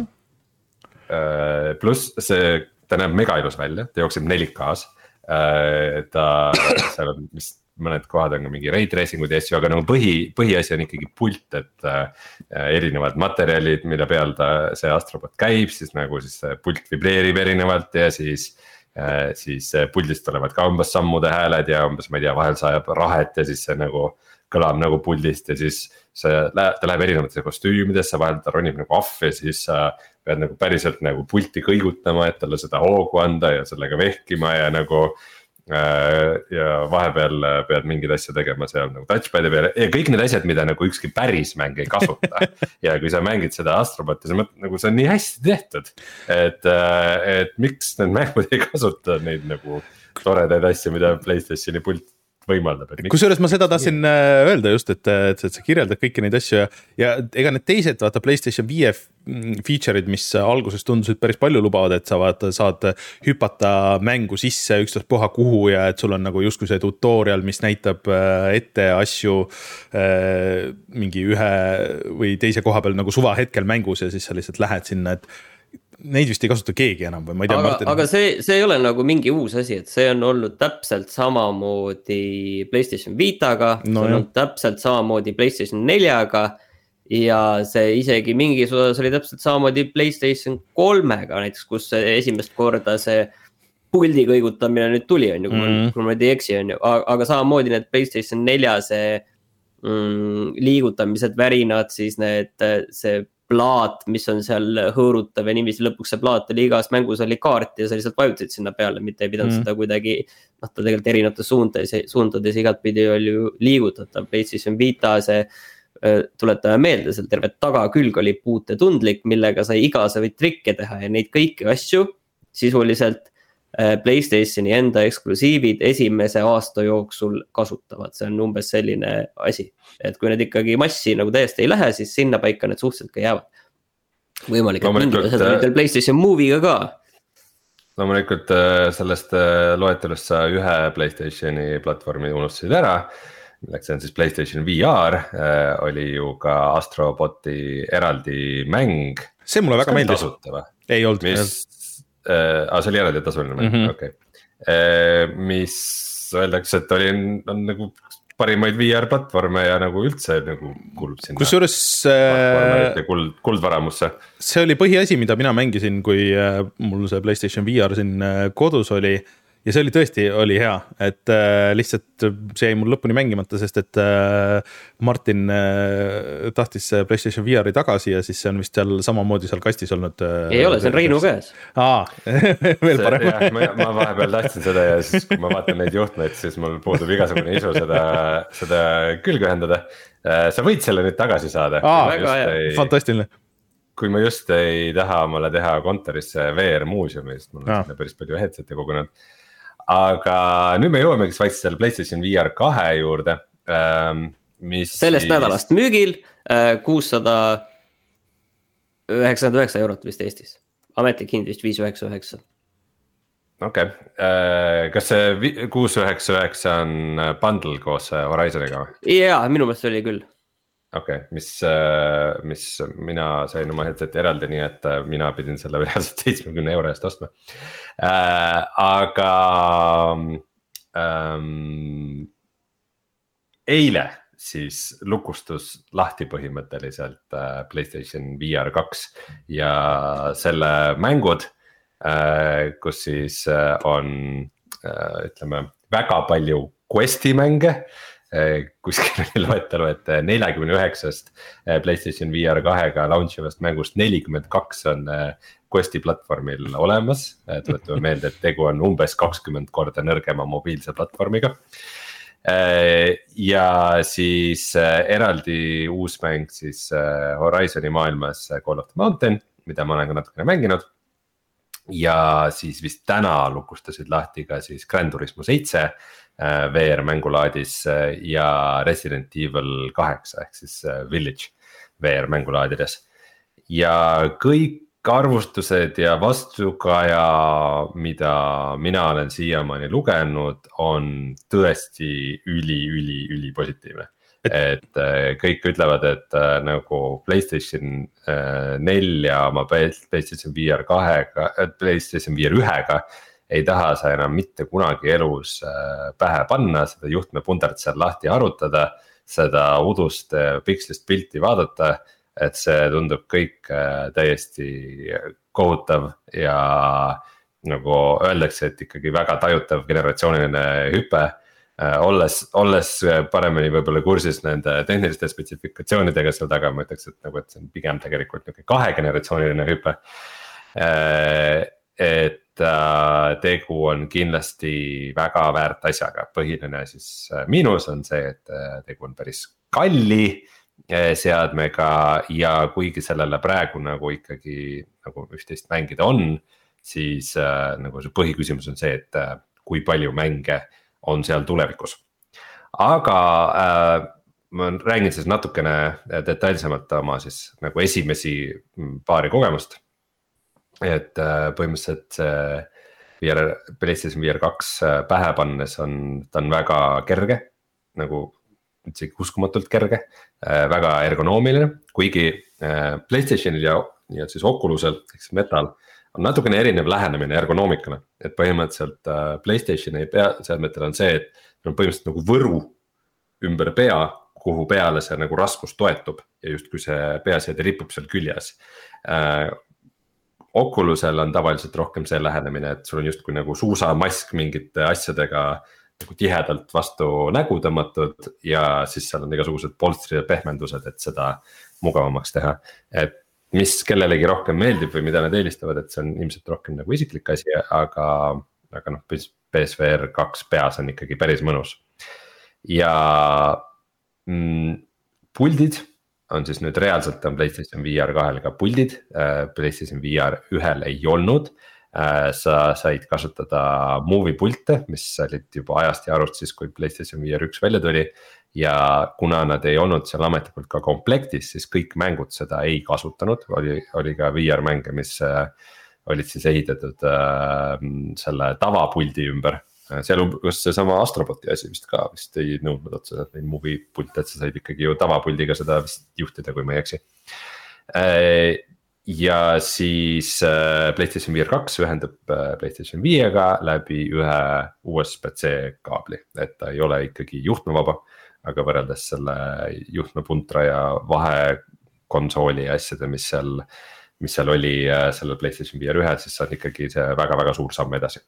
Plus see, ta näeb mega ilus välja, ta jookseb neli K-s. Ta, seal on vist mõned kohad on ka mingi ray tracingud ja asju, aga nagu põhi, põhiasi on ikkagi pult, et erinevad materjalid, mille peal ta see Astrobot käib, siis nagu siis pult vibreerib erinevalt ja siis siis puldist tulevad ka umbes sammude hääled ja umbes, ma ei tea, vahel sajab rahet ja siis see nagu kõlab nagu puldist ja siis see, ta läheb erinevatesse kostüümidesse, vahel ta ronib nagu ahv ja siis sa pead nagu päriselt nagu pulti kõigutama, et talle seda hoogu anda ja sellega vehkima ja nagu ja vahepeal pead mingeid asju tegema seal nagu touchpad'i peal ja kõik need asjad, mida nagu ükski päris mäng ei kasuta. Ja kui sa mängid seda Astroboti, sa mõtled nagu see on nii hästi tehtud, et, et miks need mängud ei kasuta neid nagu toredaid asju, mida PlayStationi pult võimaldab. Kusjuures ma seda tahtsin öelda just, et, et, et sa kirjeldad kõiki neid asju ja, ja ega need teised vaata PlayStation viie feature'id, mis alguses tundusid päris palju lubavad, et sa vaata, saad hüpata mängu sisse ükstaspuha kuhu ja et sul on nagu justkui see tutorial, mis näitab ette asju mingi ühe või teise koha peal nagu suva hetkel mängus ja siis sa lihtsalt lähed sinna, et neid vist ei kasuta keegi enam või ma ei tea. Aga, aga see, see ei ole nagu mingi uus asi, et see on olnud täpselt samamoodi PlayStation Vitaga no, see on olnud täpselt samamoodi PlayStation neljaga ja see isegi mingis osas oli täpselt samamoodi PlayStation kolmega näiteks, kus esimest korda see puldi kõigutamine nüüd tuli, on ju, kui mm. ma ei eksi, on ju, aga samamoodi need PlayStation nelja see mm, liigutamised, värinad, siis need, see plaat, mis on seal hõõrutav ja niiviisi lõpuks see plaat oli igas mängus oli kaart ja sa lihtsalt vajutasid sinna peale, mitte ei pidanud mm. seda kuidagi, noh ta tegelikult erinevates suundades, suundades igat pidi oli ju liigutatav, PlayStation Vita see tuletame meelde, seal terve tagakülg oli puutetundlik, millega sai igasuguseid trikke teha ja neid kõiki asju sisuliselt PlayStationi enda eksklusiivid esimese aasta jooksul kasutavad, see on umbes selline asi, et kui need ikkagi massi nagu täiesti ei lähe, siis sinna paika need suhteliselt ka jäävad. Võimalik, et mingid asjad olid teil PlayStation Movie'ga ka. Loomulikult sellest loetelust sa ühe PlayStationi platvormi unustasid ära, milleks on siis PlayStation V R, oli ju ka Astroboti eraldi mäng. See mulle väga meeldis. Ei olnud. Mis Äh, aga see oli eraldi tasuline mäng, mm -hmm. okei okay. Mis öeldakse, et oli on nagu parimaid V R platvorme ja nagu üldse nagu kuulub sinna kusjuures äh, kuld, kuldvaramusse. See oli põhiasi, mida mina mängisin, kui äh, mul see PlayStation V R siin äh, kodus oli ja see oli tõesti, oli hea, et äh, lihtsalt see jäi mul lõpuni mängimata, sest et äh, Martin äh, tahtis PlayStation V R-i tagasi ja siis see on vist seal samamoodi seal kastis olnud äh, ei ole, see on Reinu käes Aa, veel see, parem jah, ma, ma vahepeal tahtsin seda ja siis kui ma vaatan neid juhtmeid, siis mul puudub igasugune isu seda, seda külge ühendada. Sa võid selle nüüd tagasi saada. Aa, ei, fantastiline. Kui ma just ei taha mulle teha kontorisse V R muuseumi, sest mul on päris palju headseti kogunud. Aga nüüd me jõuamegi vaikselt selle PlayStation V R kahe juurde, mis sellest siis... nädalast müügil kuussada üheksakümmend üheksa eurot vist Eestis. Ametlik hind vist viis üheksa üheksa. Okei, okay. Kas see kuus üheksa üheksa on bundle koos Horizoniga? Jaa, minu meelest oli küll. Okei, okay. mis, mis mina sain oma headseti eraldi, nii et mina pidin selle reaalselt seitsmekümne euro eest ostma. Äh, aga ähm, eile siis lukustus lahti põhimõtteliselt PlayStation V R kaks ja selle mängud, äh, kus siis on äh, ütleme väga palju questi mänge. Kuskil oli loetelu, et neljakümne üheksast PlayStation V R kahega launchivast mängust nelikümmend kaks on questi platvormil olemas. Tuletame meelde, et tegu on umbes kakskümmend korda nõrgema mobiilse platvormiga. Ja siis eraldi uus mäng siis Horizoni maailmas Call of the Mountain, mida ma olen ka natukene mänginud. Ja siis vist täna lukustasid lahti ka siis Gran Turismo seitse V R mängulaadis ja Resident Evil kaheksa ehk siis Village V R mängulaadides. Ja kõik arvustused ja vastukaja, mida mina olen siiamaani lugenud, on tõesti üli, üli, üli positiivne. Et kõik ütlevad, et nagu PlayStation nelja oma PlayStation V R kahega, PlayStation V R ühega ei taha sa enam mitte kunagi elus pähe panna, seda juhtme pundart seal lahti arutada, seda udust pikslist pilti vaadata, et see tundub kõik täiesti kohutav ja nagu öeldakse, et ikkagi väga tajutav generatsiooniline hüpe. Olles, olles paremini võib-olla kursis nende tehniliste spetsifikatsioonidega seal taga, ma ütleks, et, nagu, et see on pigem tegelikult kahe generatsiooniline hüpe. et äh, tegu on kindlasti väga väärt asjaga, põhiline siis äh, miinus on see, et äh, tegu on päris kalli äh, seadmega ja kuigi sellele praegu nagu ikkagi nagu üht-teist mängida on, siis äh, nagu see põhiküsimus on see, et äh, kui palju mänge on seal tulevikus. Aga äh, ma räägin siis natukene detailsemalt oma siis nagu esimesi paari kogemust. Et äh, põhimõtteliselt see V R, PlayStation V R kaks pähe pannes on, ta on väga kerge, nagu üldse uskumatult kerge, äh, väga ergonoomiline, kuigi äh, PlayStationil ja, ja siis Oculusel, eks Metal on natukene erinev lähenemine ergonoomikale, et põhimõtteliselt äh, PlayStationi pea, seadmetel on see, et on põhimõtteliselt nagu võru ümber pea, kuhu peale see nagu raskus toetub ja just kui see peaseade ripub seal küljes äh, Oculusel on tavaliselt rohkem see lähenemine, et sul on just kui nagu suusamask mingite asjadega nagu tihedalt vastu nägu tõmmatud ja siis seal on igasugused polstrid ja pehmendused, et seda mugavamaks teha. Et mis kellelegi rohkem meeldib või mida nad eelistavad, et see on ilmselt rohkem nagu isiklik asi, aga, aga noh, P S V R kaks peas on ikkagi päris mõnus. Ja mm, puldid on siis nüüd reaalselt on PlayStation V R kahel ka puldid, PlayStation V R ühel ei olnud. Sa said kasutada movie pulte, mis olid juba ajast ja arust siis, kui PlayStation V R üks välja tuli. Ja kuna nad ei olnud seal ametlikult ka komplektis, siis kõik mängud seda ei kasutanud, oli, oli ka V R mänge, mis olid siis ehitatud selle tavapuldi ümber. Seal kas see sama Astroboti asi vist ka vist ei nõudnud otseselt neid movie pulte, et sa said ikkagi ju tavapuldiga seda vist juhtida, kui ma ei eksi. Ja siis PlayStation V R kaks ühendab PlayStation viiega läbi ühe U S B C kaabli, et ta ei ole ikkagi juhtmevaba, aga võrreldes selle juhtmepuntra ja vahekonsooli asjade, mis seal, mis seal oli selle PlayStation V R ühe, siis on ikkagi see väga-väga suur samm edasi.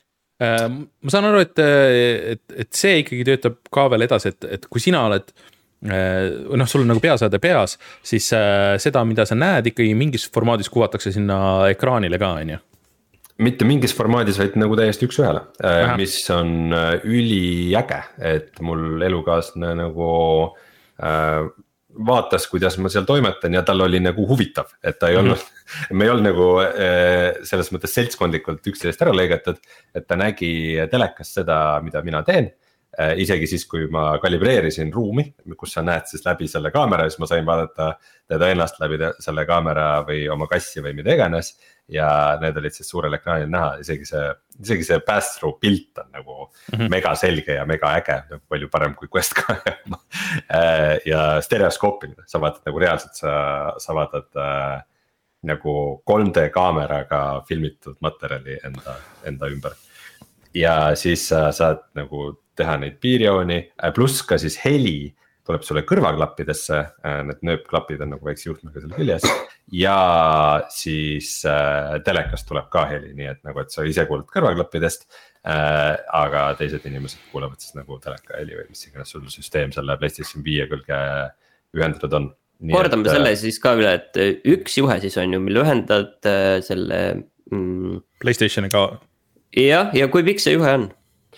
Ma saan aru, et, et, et see ikkagi töötab ka veel edasi, et, et kui sina oled, noh, sul on nagu peaseade peas, siis seda, mida sa näed, ikkagi mingis formaadis kuvatakse sinna ekraanile ka, on ju? Mitte mingis formaadis, vaid nagu täiesti üks ühele, mis on üliäge, et mul elukaaslane nagu äh, vaatas, kuidas ma seal toimetan ja tal oli nagu huvitav, et ta ei olnud mm-hmm. me ei olnud nagu selles mõttes seltskondlikult üksteist ära lõigatud, et ta nägi telekas seda, mida mina teen. Isegi siis, kui ma kalibreerisin ruumi, kus sa näed siis läbi selle kaamera, siis ma sain vaadata teda ennast läbi selle kaamera või oma kassi või mida iganes. Ja need olid siis suurel ekraanil näha, isegi see, isegi see pass-through pilt on nagu mm-hmm. mega selge ja mega äge, palju parem kui Quest kahe ja stereoskoopiline, sa vaatad nagu reaalselt, sa, sa vaatad äh, nagu kolm D kaameraga filmitud materjali enda, enda ümber. Ja siis sa saad nagu teha neid piirjooni, pluss ka siis heli tuleb sulle kõrvaklappidesse, need nööpklapid on nagu väikse juhtmega seal küljes. Ja siis äh, telekas tuleb ka heli, nii et nagu, et sa ise kuulad kõrvaklappidest äh,, aga teised inimesed kuulevad siis nagu teleka heli või mis iganes sul süsteem selle PlayStation viie külge ühendatud on. Nii kordame et, selle siis ka üle, et üks juhe siis on ju, mille ühendad äh, selle mm, PlayStationi ka. Ja, ja kui pikk see juhe on?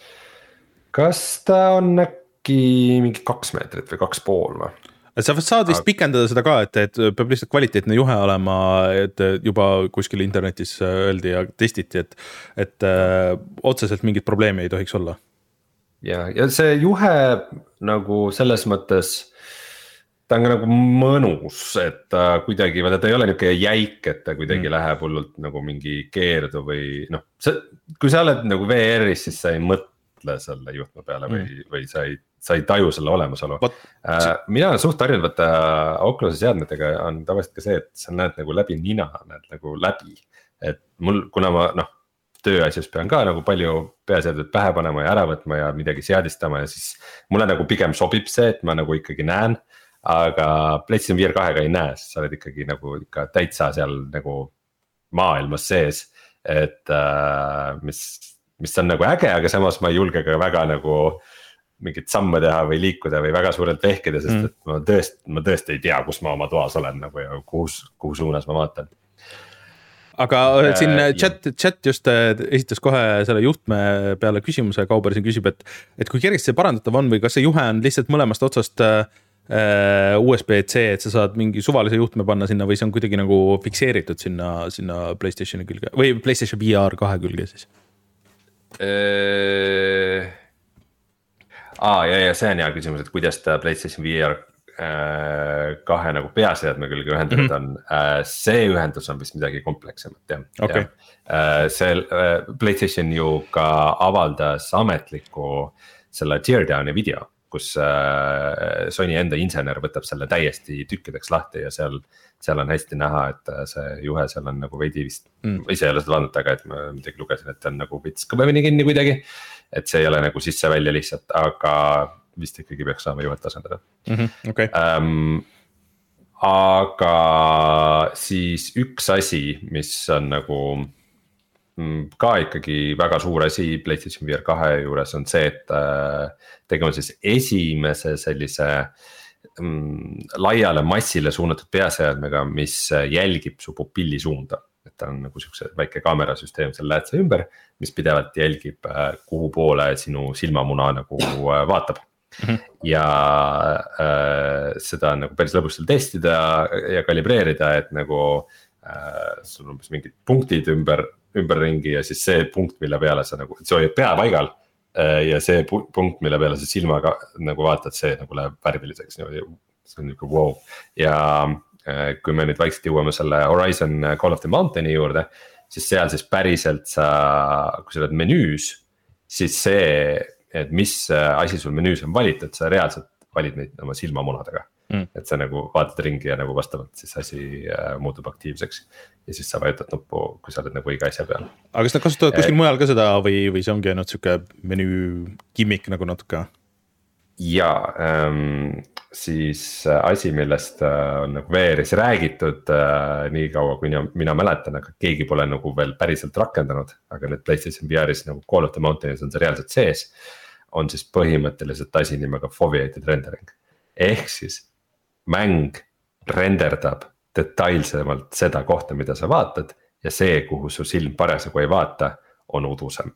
Kas ta on äkki mingi kaks meetrit või kaks pool või? Sa saad vist pikendada seda ka, et, et peab lihtsalt kvaliteetne juhe olema, et juba kuskil internetis öeldi ja testiti, et, et äh, otseselt mingit probleemi ei tohiks olla. Ja, ja see juhe nagu selles mõttes, ta on ka nagu mõnus, et ta kuidagi, ta ei ole niisugune jäik, et ta kuidagi mm. läheb hullult nagu mingi keerdu või noh, kui sa oled nagu V R-is, siis sa ei mõtle selle juhtme peale või, mm. või sa ei, sa ei taju selle olemasolu. Äh, mina olen suht harjunud võtta Oculus'i seadmetega on tavaliselt ka see, et sa näed nagu läbi nina, näed nagu läbi. Et mul, kuna ma noh, tööasjus pean ka nagu palju peaseadet pähe panema ja ära võtma ja midagi seadistama ja siis mulle nagu pigem sobib see, et ma nagu ikkagi näen. Aga PlayStation V R kahega ei näe, sa oled ikkagi nagu ikka täitsa seal nagu maailmas sees, et äh, mis, mis on nagu äge, aga samas ma ei julge ka väga nagu mingit samme teha või liikuda või väga suurelt vehkida, sest mm. et ma tõesti, ma tõesti ei tea, kus ma oma toas olen nagu ja kuhu, kuhu suunas ma vaatan. aga siin äh, chat, chat just esitas kohe selle juhtme peale küsimuse, Kauber siin küsib, et, et kui kergesti see parandatav on või kas see juhe on lihtsalt mõlemast otsast äh, U S B-C, et sa saad mingi suvalise juhtme panna sinna või see on kuidagi nagu fikseeritud sinna, sinna PlayStationi külge või PlayStation V R kahe külge siis? Äh... Aa, ja, ja see on hea küsimus, et kuidas ta PlayStation V R kahe nagu peaseadme külge ühendatud mm -hmm. on, see ühendus on vist midagi komplekssemat jah okay.. see PlayStation ju ka avaldas ametliku selle teardowni video, kus Sony enda insener võtab selle täiesti tükkideks lahti ja seal, seal on hästi näha, et see juhe seal on nagu veidi vist mm., ise ei ole seda vaadanud, aga et ma midagi lugesin, et on nagu vits kõvemini kinni kuidagi, et see ei ole nagu sisse välja lihtsalt, aga vist ikkagi peaks saama juhet asendada mm. -hmm, okay. ähm, aga siis üks asi, mis on nagu ka ikkagi väga suur asi PlayStation V R kahe juures on see, et äh, tegema siis esimese sellise mm, laiale massile suunatud peaseadmega, mis jälgib su pupilli suunda. Et ta on nagu siukse väike kaamerasüsteem selle läätse ümber, mis pidevalt jälgib äh, kuhu poole sinu silmamuna nagu äh, vaatab. Mm-hmm. ja äh, seda on nagu päris lõbus seal testida ja kalibreerida, et nagu äh, sul on mingid punktid ümber, ümberringi ja siis see punkt, mille peale sa nagu, see hoiab pea paigal äh, ja see punkt, mille peale sa silmaga nagu vaatad, see nagu läheb värviliseks, see on niisugune wow. Ja äh, kui me nüüd vaikselt jõuame selle Horizon Call of the Mountaini juurde, siis seal siis päriselt sa, kui sa oled menüüs, siis see et mis asi sul menüüs on valitud, sa reaalselt valid neid oma silmamunadega mm.. et sa nagu vaatad ringi ja nagu vastavalt siis asi äh, muutub aktiivseks. Ja siis sa vajutad nuppu, kui sa oled nagu õige asja peal. Aga kas nad kasutavad kuskil et... mujal ka seda või, või see ongi ainult siuke menüü gimmick nagu natuke? Jaa, ähm, siis asi, millest äh, on nagu V R-is räägitud äh, nii kaua, kui mina, mina mäletan, aga keegi pole nagu veel päriselt rakendanud, aga nüüd PlayStation V R-is nagu Call of the Mountainis on see reaalselt sees, on siis põhimõtteliselt asi nimega foveated rendering. Ehk siis mäng renderdab detailsemalt seda kohta, mida sa vaatad ja see, kuhu su silm parasjagu ei vaata, on udusem.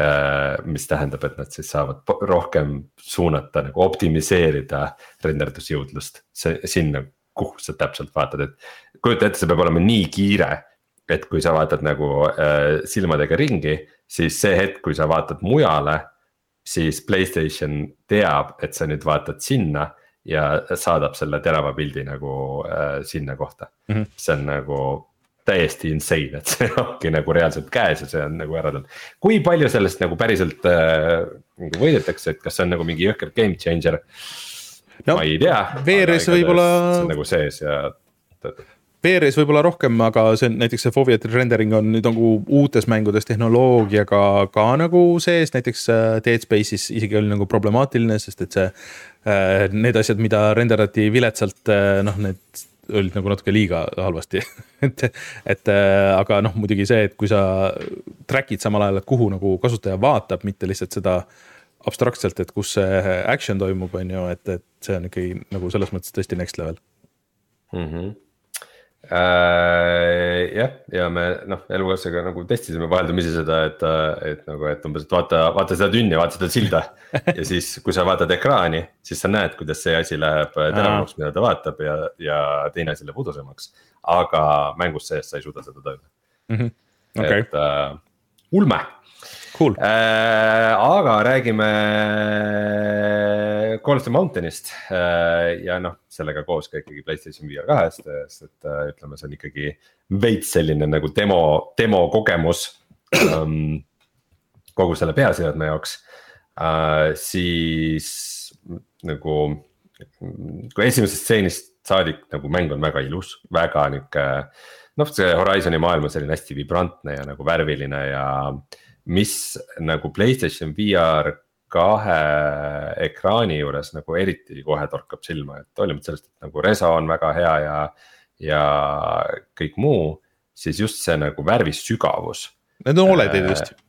Mis tähendab, et nad siis saavad rohkem suunata, nagu optimiseerida renderdusjõudlust sinna, kuhu sa täpselt vaatad, et kujuta ette, see peab olema nii kiire, et kui sa vaatad nagu äh, silmadega ringi, siis see hetk, kui sa vaatad mujale, siis PlayStation teab, et sa nüüd vaatad sinna ja saadab selle terava pildi nagu äh, sinna kohta mm. -hmm. See on nagu täiesti insane, et see ongi nagu reaalselt käes ja see on nagu ära tulnud. Kui palju sellest nagu päriselt äh, võidetakse, et kas see on nagu mingi jõhker game changer no,? Ma ei tea. V R-is võib-olla. See on nagu sees ja töötab. V R-is võib-olla rohkem, aga see on näiteks see foveated rendering on nüüd nagu uutes mängudes tehnoloogiaga ka nagu sees, näiteks Dead Space'is isegi oli nagu problemaatiline, sest et see, need asjad, mida renderdati viletsalt, noh, need olid nagu natuke liiga halvasti et, et aga noh, muidugi see, et kui sa track'id samal ajal, et kuhu nagu kasutaja vaatab, mitte lihtsalt seda abstraktselt, et kus see action toimub, on ju, et, et see on ikkagi nagu selles mõttes tõesti next level mm-hmm. Äh, jah, ja me noh, elukaassega nagu testisime vaheldumisi seda, et, et nagu, et umbes, et vaata, vaata seda tünni, vaata seda silda ja siis, kui sa vaatad ekraani, siis sa näed, kuidas see asi läheb teravamaks, mida ta vaatab ja, ja teine asi läheb udusemaks, aga mängus sees sa ei suuda seda tööda mm-hmm. Okay. Et uh, ulme cool. äh, aga räägime Call of the Mountainist äh, ja noh, sellega koos ka ikkagi PlayStation V R kahest, sest et äh, ütleme, see on ikkagi veits selline nagu demo, demo kogemus ähm, kogu selle peaseadme jaoks äh, siis nagu kui esimesest stseenist saadik nagu mäng on väga ilus, väga niuke noh, see Horizoni maailm on selline hästi vibrantne ja nagu värviline ja mis nagu PlayStation V R kahe ekraani juures nagu eriti kohe torkab silma, et olimata sellest, et nagu reso on väga hea ja, ja kõik muu, siis just see nagu värvis sügavus. Need on O L E D-d just.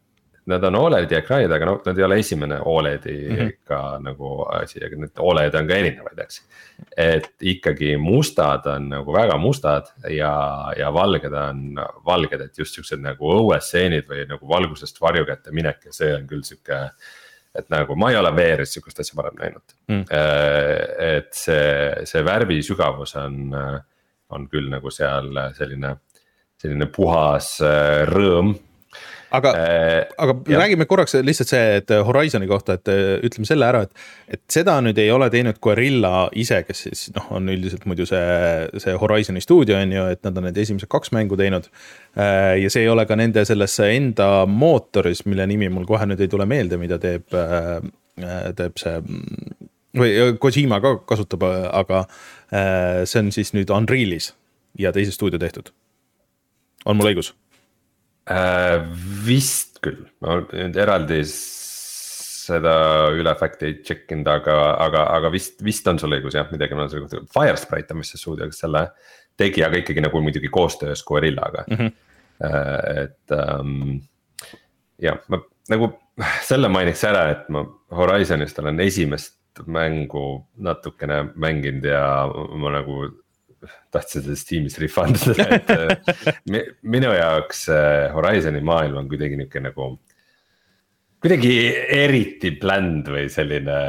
nad on Oledi ekraanid, aga no nad ei ole esimene Oledi mm -hmm. ka nagu asi, aga need Oled on ka erinevaid, eks. et ikkagi mustad on nagu väga mustad ja, ja valged on valged, et just siuksed nagu õuestseenid või nagu valgusest varjukätte minek ja see on küll siuke. et nagu ma ei ole V R-is sihukest asja varem näinud mm., et see, see värvi sügavus on, on küll nagu seal selline, selline puhas rõõm. aga äh,, aga ja. räägime korraks lihtsalt see, et Horizoni kohta, et ütleme selle ära, et, et seda nüüd ei ole teinud Guerrilla ise, kes siis noh, on üldiselt muidu see, see Horizoni stuudio on ju, et nad on need esimesed kaks mängu teinud. ja see ei ole ka nende sellesse enda mootoris, mille nimi mul kohe nüüd ei tule meelde, mida teeb, teeb see või Kojima ka kasutab, aga see on siis nüüd Unrealis ja teise stuudio tehtud. On mul õigus? Äh, vist küll, ma nüüd eraldi seda üle fakti ei tšekkinud, aga, aga, aga vist, vist on sul õigus jah, midagi on selle kohta. Firesprite on vist see stuudio, kes selle tegi, aga ikkagi nagu muidugi koostöös Guerillaga mm. -hmm. et um, jah, ma nagu selle mainiks ära, et ma Horizonist olen esimest mängu natukene mänginud ja ma nagu tahtsin sellest tiimis rifandada, et minu jaoks Horizoni maailm on kuidagi niuke nagu, kuidagi eriti bland või selline,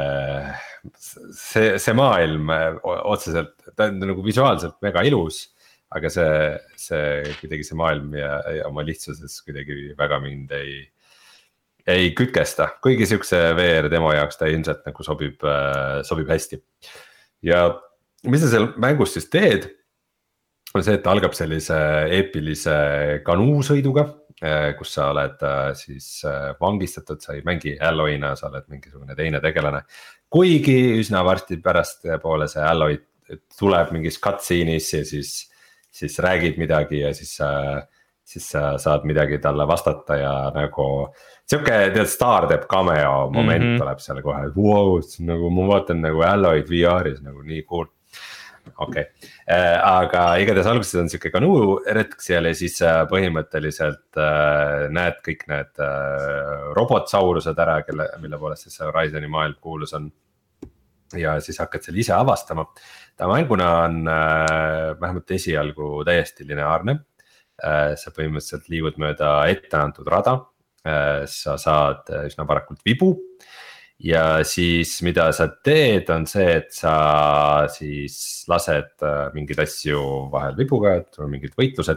see, see maailm otseselt, ta on nagu visuaalselt mega ilus, aga see, see kuidagi see maailm ja, ja oma lihtsuses kuidagi väga mind ei, ei kütkesta, kuigi siukse V R demo jaoks ta ilmselt nagu sobib, sobib hästi. Ja mis sa seal mängus siis teed, on see, et ta algab sellise eepilise kanuusõiduga, kus sa oled siis vangistatud, sa ei mängi Alloyna, sa oled mingisugune teine tegelane. Kuigi üsna varsti pärast poole see Alloy tuleb mingis cutscene'is ja siis, siis räägib midagi ja siis, siis sa saad midagi talle vastata ja nagu siuke tead Star teeb cameo moment mm -hmm. tuleb seal kohe, et wow, nagu ma vaatan nagu Alloy'd V R-is nagu nii cool. okei okay. äh,, aga igatahes alguses on siuke kanuu retk seal ja siis äh, põhimõtteliselt äh, näed kõik need äh, robotsaurused ära, kelle, mille poolest siis Horizoni maailm kuulus on. Ja siis hakkad seal ise avastama. ta mänguna on äh, vähemalt esialgu täiesti lineaarne äh,. sa põhimõtteliselt liigud mööda ette antud rada äh,, sa saad üsna varakult vibu. Ja siis mida sa teed on see, et sa siis lased mingeid asju vahel vibuga, et sul on mingid võitlused.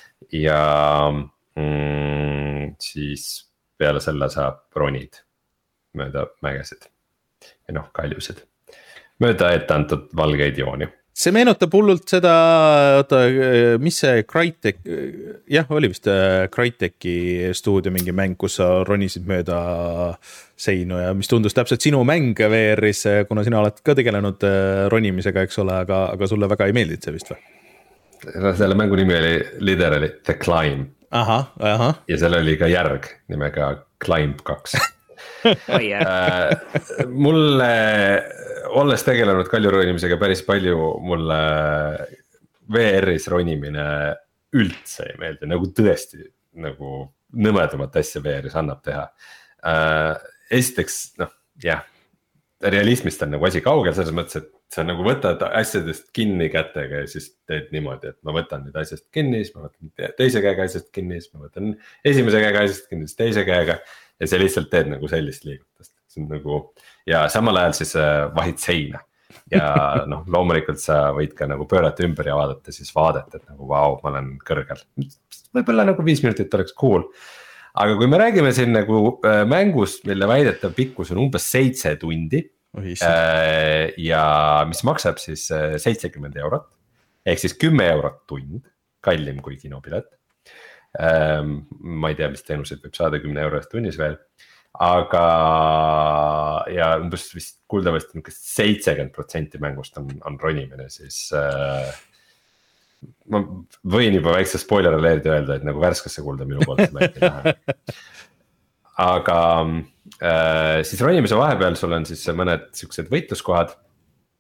Ja mm, siis peale selle sa ronid mööda mägesid ja noh kaljusid, mööda ette antud valgeid jooni. See meenutab hullult seda, oota, mis see Crytek, jah, oli vist Cryteki stuudio mingi mäng, kus sa ronisid mööda seinu ja mis tundus täpselt sinu mäng V R-is, kuna sina oled ka tegelenud ronimisega, eks ole, aga, aga sulle väga ei meeldinud see vist või? Selle mängu nimi oli literally The Climb. Aha, aha. Ja seal oli ka järg nimega Climb kaks. oh, yeah. Mulle, olles tegelenud kaljuronimisega päris palju, mulle V R-is ronimine üldse ei meeldi, nagu tõesti nagu nõmedamat asja V R-is annab teha. Esiteks, noh, jah, realismist on nagu asi kaugel, selles mõttes, et sa nagu võtad asjadest kinni kätega ja siis teed niimoodi, et ma võtan nüüd asjast kinni, siis ma võtan teise käega asjast kinni, siis ma võtan esimese käega asjast kinni, siis teise käega. Ja see lihtsalt teed nagu sellist liigutust. See on nagu, ja samal ajal siis vahid seina. Ja noh, loomulikult sa võid ka nagu pöörata ümber ja vaadata siis vaadet, et nagu vau, ma olen kõrgel. Võib-olla nagu viis minutit oleks cool. Aga kui me räägime siin nagu mängust, mille väidetav pikkus on umbes seitse tundi. Äh, ja mis maksab siis seitsekümmend eurot. Ehk siis kümme eurot tund, kallim kui kinopilet. Ähm, ma ei tea, mis teenuseid võib saada kümne euro eest tunnis veel. Aga ja umbes vist kuuldavasti seitsekümmend protsenti mängust on, on ronimine, siis äh, ma võin juba väikse spoiler alerti öelda, et nagu värskesse kuulda minu poolt see mäng ei lähe. Aga äh, siis ronimise vahepeal sul on siis mõned siuksed võitluskohad.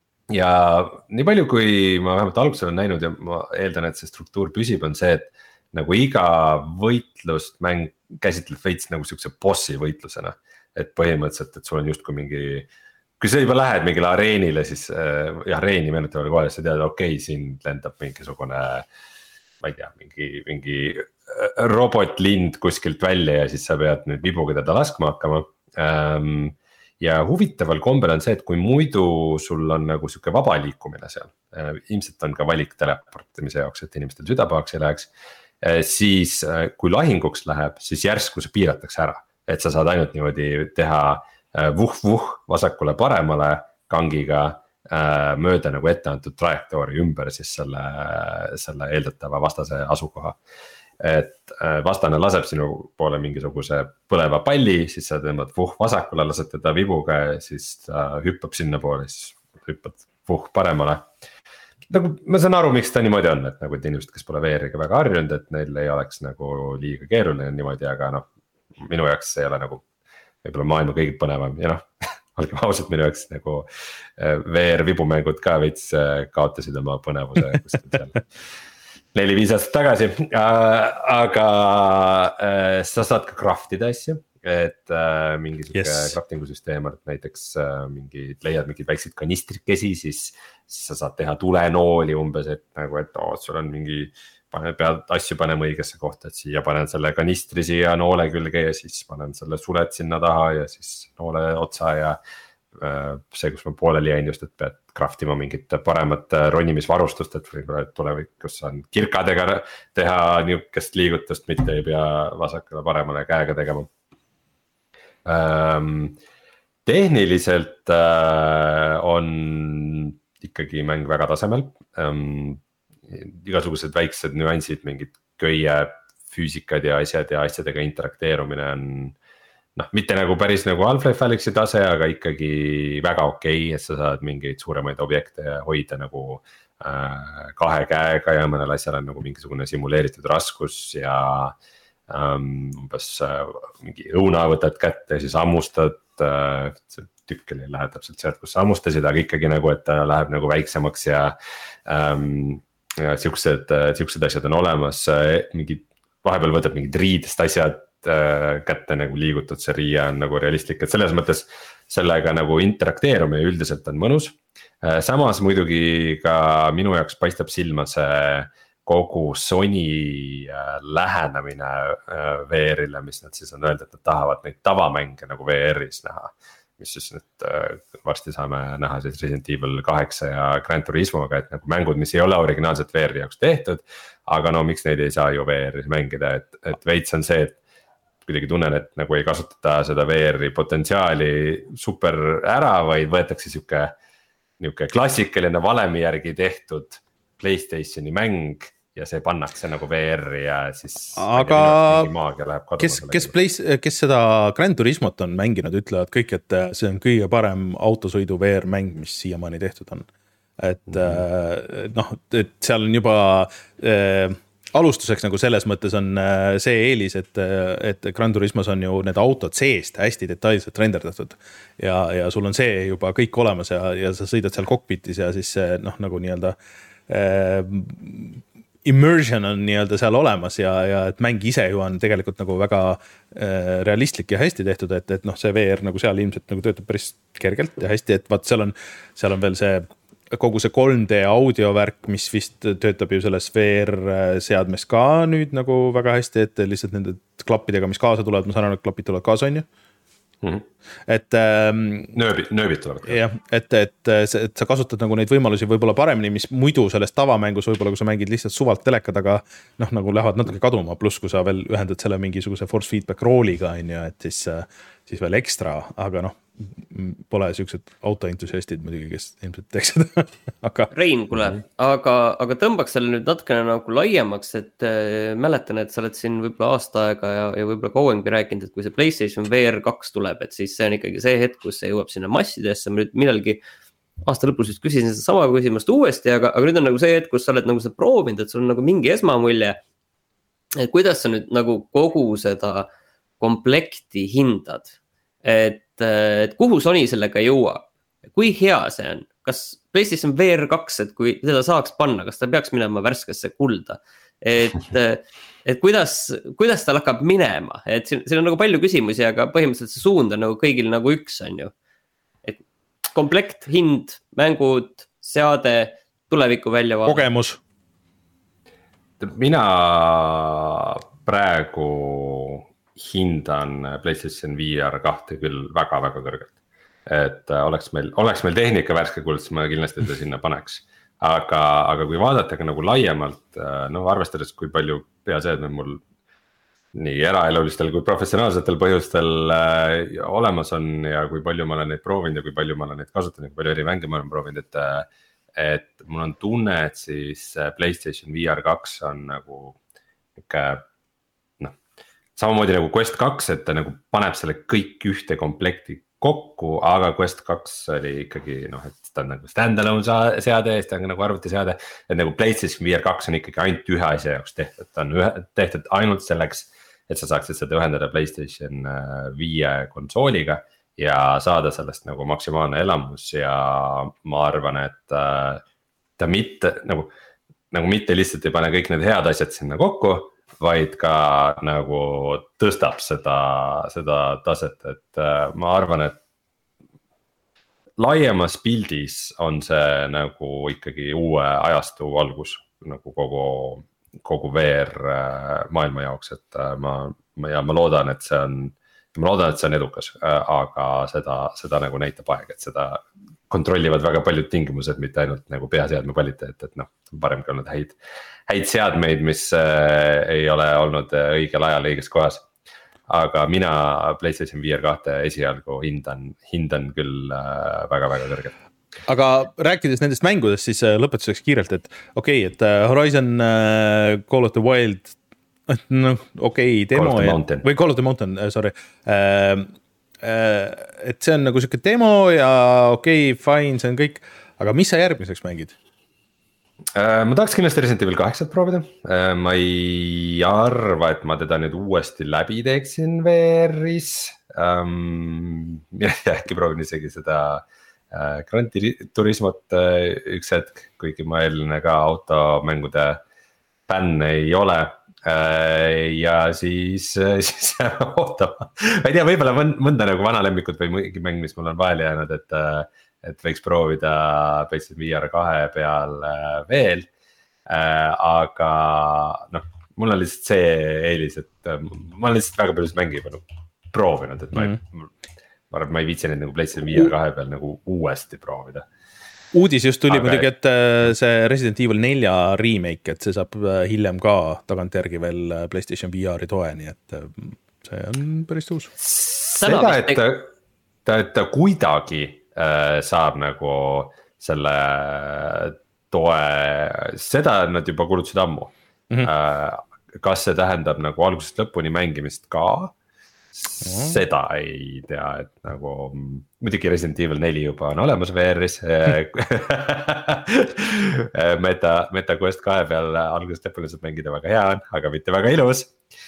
Ja nii palju, kui ma vähemalt alguses olen näinud ja ma eeldan, et see struktuur püsib, on see, et nagu iga võitlust mäng käsitleb veits nagu siukse bossi võitlusena. Et põhimõtteliselt, et sul on justkui mingi, kui sa juba lähed mingile areenile, siis äh, areeni meenutavale kohale, sa tead, okei okay,, siin lendab mingisugune, ma ei tea, mingi, mingi robotlind kuskilt välja ja siis sa pead nüüd vibuga teda laskma hakkama ähm, ja huvitaval kombel on see, et kui muidu sul on nagu siuke vaba liikumine seal, äh, ilmselt on ka valik teleportimise jaoks, et inimestel südapahaks ei läheks, äh, siis äh, kui lahinguks läheb, siis järsku see piiratakse ära, et sa saad ainult niimoodi teha äh, vuh-vuh vasakule paremale kangiga äh, mööda nagu ette antud trajektoori ümber siis selle, selle eeldatava vastase asukoha. Et vastane laseb sinu poole mingisuguse põleva palli, siis sa tõmbad vuh vasakule, lased teda vibuga ja siis ta hüppab sinna poole, siis hüppad vuh paremale. Nagu ma saan aru, miks ta niimoodi on, et nagu et inimesed, kes pole V R-iga väga harjunud, et neil ei oleks nagu liiga keeruline niimoodi, aga noh, minu jaoks ei ole nagu võib-olla maailma kõige põnevam ja noh, olgem ausalt, minu jaoks nagu V R vibumängud ka veits kaotasid oma põnevuse kuskil seal. neli-viis aastat tagasi, aga äh, sa saad ka craftida asju, et äh, mingi siuke yes. crafting'u süsteem, et näiteks äh, mingi, leiad mingid väiksed kanistrikesi, siis, siis sa saad teha tulenooli umbes, et nagu, et oo, sul on mingi, pane, pead asju panema õigesse kohta, et siia panen selle kanistri siia noole külge ja siis panen selle sulet sinna taha ja siis noole otsa ja see, kus ma pooleli jäin just, et pead craftima mingit paremat ronimisvarustust, et võib-olla tulevikus on kirkadega teha niukest liigutust, mitte ei pea vasakule paremale käega tegema. Ähm, tehniliselt äh, on ikkagi mäng väga tasemel. Ähm, igasugused väiksed nüansid, mingid köie füüsikad ja asjad ja asjadega interakteerumine on noh, mitte nagu päris nagu Half-Life Alyxi tase, aga ikkagi väga okei, et sa saad mingeid suuremaid objekte hoida nagu äh, kahe käega ja mõnel asjal on nagu mingisugune simuleeritud raskus ja ähm, umbes äh, mingi õuna võtad kätte ja siis hammustad äh,, see tükkel ei lähe täpselt sealt, kus sa hammustasid, aga ikkagi nagu, et ta läheb nagu väiksemaks ja, ähm, ja siuksed, siuksed asjad on olemas, mingid, vahepeal võtab mingid riidest asjad kätte nagu liigutud, see riia on nagu realistlik, et selles mõttes sellega nagu interakteerumine üldiselt on mõnus. Samas muidugi ka minu jaoks paistab silma see kogu Sony lähenemine V R-ile, mis nad siis on öeldud, et nad tahavad neid tavamänge nagu V R-is näha. Mis siis nüüd varsti saame näha siis Resident Evil kaheksa ja Gran Turismoga, et nagu mängud, mis ei ole originaalselt V R-i jaoks tehtud, aga no miks neid ei saa ju V R-is mängida, et, et veits on see, et kuidagi tunnen, et nagu ei kasutata seda V R-i potentsiaali super ära, vaid võetakse siuke, niuke klassikaline valemi järgi tehtud PlayStationi mäng ja see pannakse nagu V R-i ja siis aga kes, kes, place, kes seda Gran Turismot on mänginud, ütlevad kõik, et see on kõige parem autosõidu V R-mäng, mis siiamaani tehtud on. Et mm-hmm. noh, et seal on juba äh, alustuseks nagu selles mõttes on see eelis, et, et Gran Turismos on ju need autod seest hästi detailselt renderdatud ja, ja sul on see juba kõik olemas ja, ja sa sõidad seal cockpitis ja siis noh, nagu nii-öelda äh, immersion on nii-öelda seal olemas ja, ja et mäng ise ju on tegelikult nagu väga äh, realistlik ja hästi tehtud, et, et noh, see V R nagu seal ilmselt nagu töötab päris kergelt ja hästi, et vaat seal on, seal on veel see kogu see kolm D audiovärk, mis vist töötab ju selles V R seadmes ka nüüd nagu väga hästi, et lihtsalt nende klappidega, mis kaasa tulevad, ma saan aru, et klapid tulevad kaasa, on ju? Mm-hmm. Et ähm, nööbid, nööbid tulevad. Jah, et, et, et sa kasutad nagu neid võimalusi võib-olla paremini, mis muidu selles tavamängus võib-olla, kui sa mängid lihtsalt suvalt telekad, aga noh, nagu lähevad natuke kaduma, pluss kui sa veel ühendad selle mingisuguse force feedback rooliga, on ju, et siis, siis veel ekstra, aga noh, pole siuksed autoentusiastid muidugi, kes ilmselt teeks seda. aga... Rein, kuule, aga, aga tõmbaks selle nüüd natukene nagu laiemaks, et äh, mäletan, et sa oled siin võib-olla aasta aega ja, ja võib-olla kauemgi rääkinud, et kui see PlayStation V R kaks tuleb, et siis see on ikkagi see hetk, kus see jõuab sinna massidesse. Ma nüüd midalgi aasta lõpus just küsisin seda sama küsimust uuesti, aga, aga nüüd on nagu see hetk, kus sa oled nagu seda proovinud, et sul on nagu mingi esmamulje, et kuidas sa nüüd nagu kogu seda komplekti hindad, et et kuhu Sony sellega jõuab, kui hea see on, kas PlayStation V R kaks, et kui seda saaks panna, kas ta peaks minema värskesse kulda, et, et kuidas, kuidas tal hakkab minema, et siin, siin on nagu palju küsimusi, aga põhimõtteliselt see suund on nagu kõigil nagu üks on ju. Et komplekt, hind, mängud, seade, tuleviku väljavaade. Kogemus. Mina praegu hindan PlayStation V R kahte küll väga-väga kõrgelt. Et oleks meil, oleks meil tehnika värske kuld, siis ma kindlasti ta sinna paneks. Aga, aga kui vaadata ka nagu laiemalt, no arvestades kui palju peaseadmed mul nii eraelulistel kui professionaalsetel põhjustel äh, olemas on ja kui palju ma olen neid proovinud ja kui palju ma olen neid kasutanud ja kui palju eri mänge ma olen proovinud, et, et mul on tunne, et siis PlayStation V R kaks on nagu ikka noh, samamoodi nagu Quest kaks, et ta nagu paneb selle kõik ühte komplekti kokku, aga Quest kaks oli ikkagi noh, et ta on nagu stand-alone seade, ta on nagu arvutiseade, et nagu PlayStation V R kaks on ikkagi ainult ühe asja jaoks tehtud, ta on ühe, tehtud ainult selleks, et sa saaksid seda ühendada PlayStation viie konsooliga ja saada sellest nagu maksimaalne elamus ja ma arvan, et ta mitte nagu, nagu mitte lihtsalt ei pane kõik need head asjad sinna kokku, vaid ka nagu tõstab seda, seda taset, et ma arvan, et laiemas pildis on see nagu ikkagi uue ajastu algus nagu kogu, kogu V R maailma jaoks, et ma, ma, ja ma loodan, et see on, ma loodan, et see on edukas, aga seda, seda nagu näitab aeg, et seda kontrollivad väga paljud tingimused, mitte ainult nagu peaseadme kvaliteet, et noh, parem ka olnud häid, häid seadmeid, mis äh, ei ole olnud õigel ajal õiges kohas. Aga mina PlayStation V R kahte esialgu hindan, hindan küll äh, väga-väga kõrgelt. Aga rääkides nendest mängudest, siis lõpetuseks kiirelt, et okei, okay, et Horizon uh, Call of the Wild, noh okei okay, demo ja, või Call of the Mountain, sorry uh, et see on nagu siuke demo ja okei okay,, fine, see on kõik, aga mis sa järgmiseks mängid? Ma tahaks kindlasti Resident Evil kaheksat proovida, ma ei arva, et ma teda nüüd uuesti läbi teeksin V R-is um,. Äkki proovin isegi seda uh, Gran Turismot uh, üks hetk, kuigi ma eelne ka automängude fänn ei ole. Ja siis, siis ootama, ma ei tea, võib-olla mõnda nagu vana lemmikut või mingi mäng, mis mul on vahel jäänud, et, et võiks proovida PlayStation V R kahe peal veel. Aga noh, mul on lihtsalt see eelis, et ma olen lihtsalt väga palju mängi juba nagu proovinud, et ma ei, ma arvan, ma ei viitsi neid nagu PlayStation V R kahe peal nagu uuesti proovida. Uudis just tuli aga... muidugi, et see Resident Evil neljä remake, et see saab hiljem ka tagant järgi veel PlayStation V R-i toe, nii et see on päris uus. Seda, et ta, ta, ta kuidagi äh, saab nagu selle toe, seda nad juba kulutasid ammu. Mm-hmm. Äh, kas see tähendab nagu algusest lõpuni mängimist ka? Seda ei tea, et nagu muidugi Resident Evil neli juba on olemas V R-is Meta, Meta Quest kahe peal algusest lõpuni saab mängida väga hea on, aga mitte väga ilus.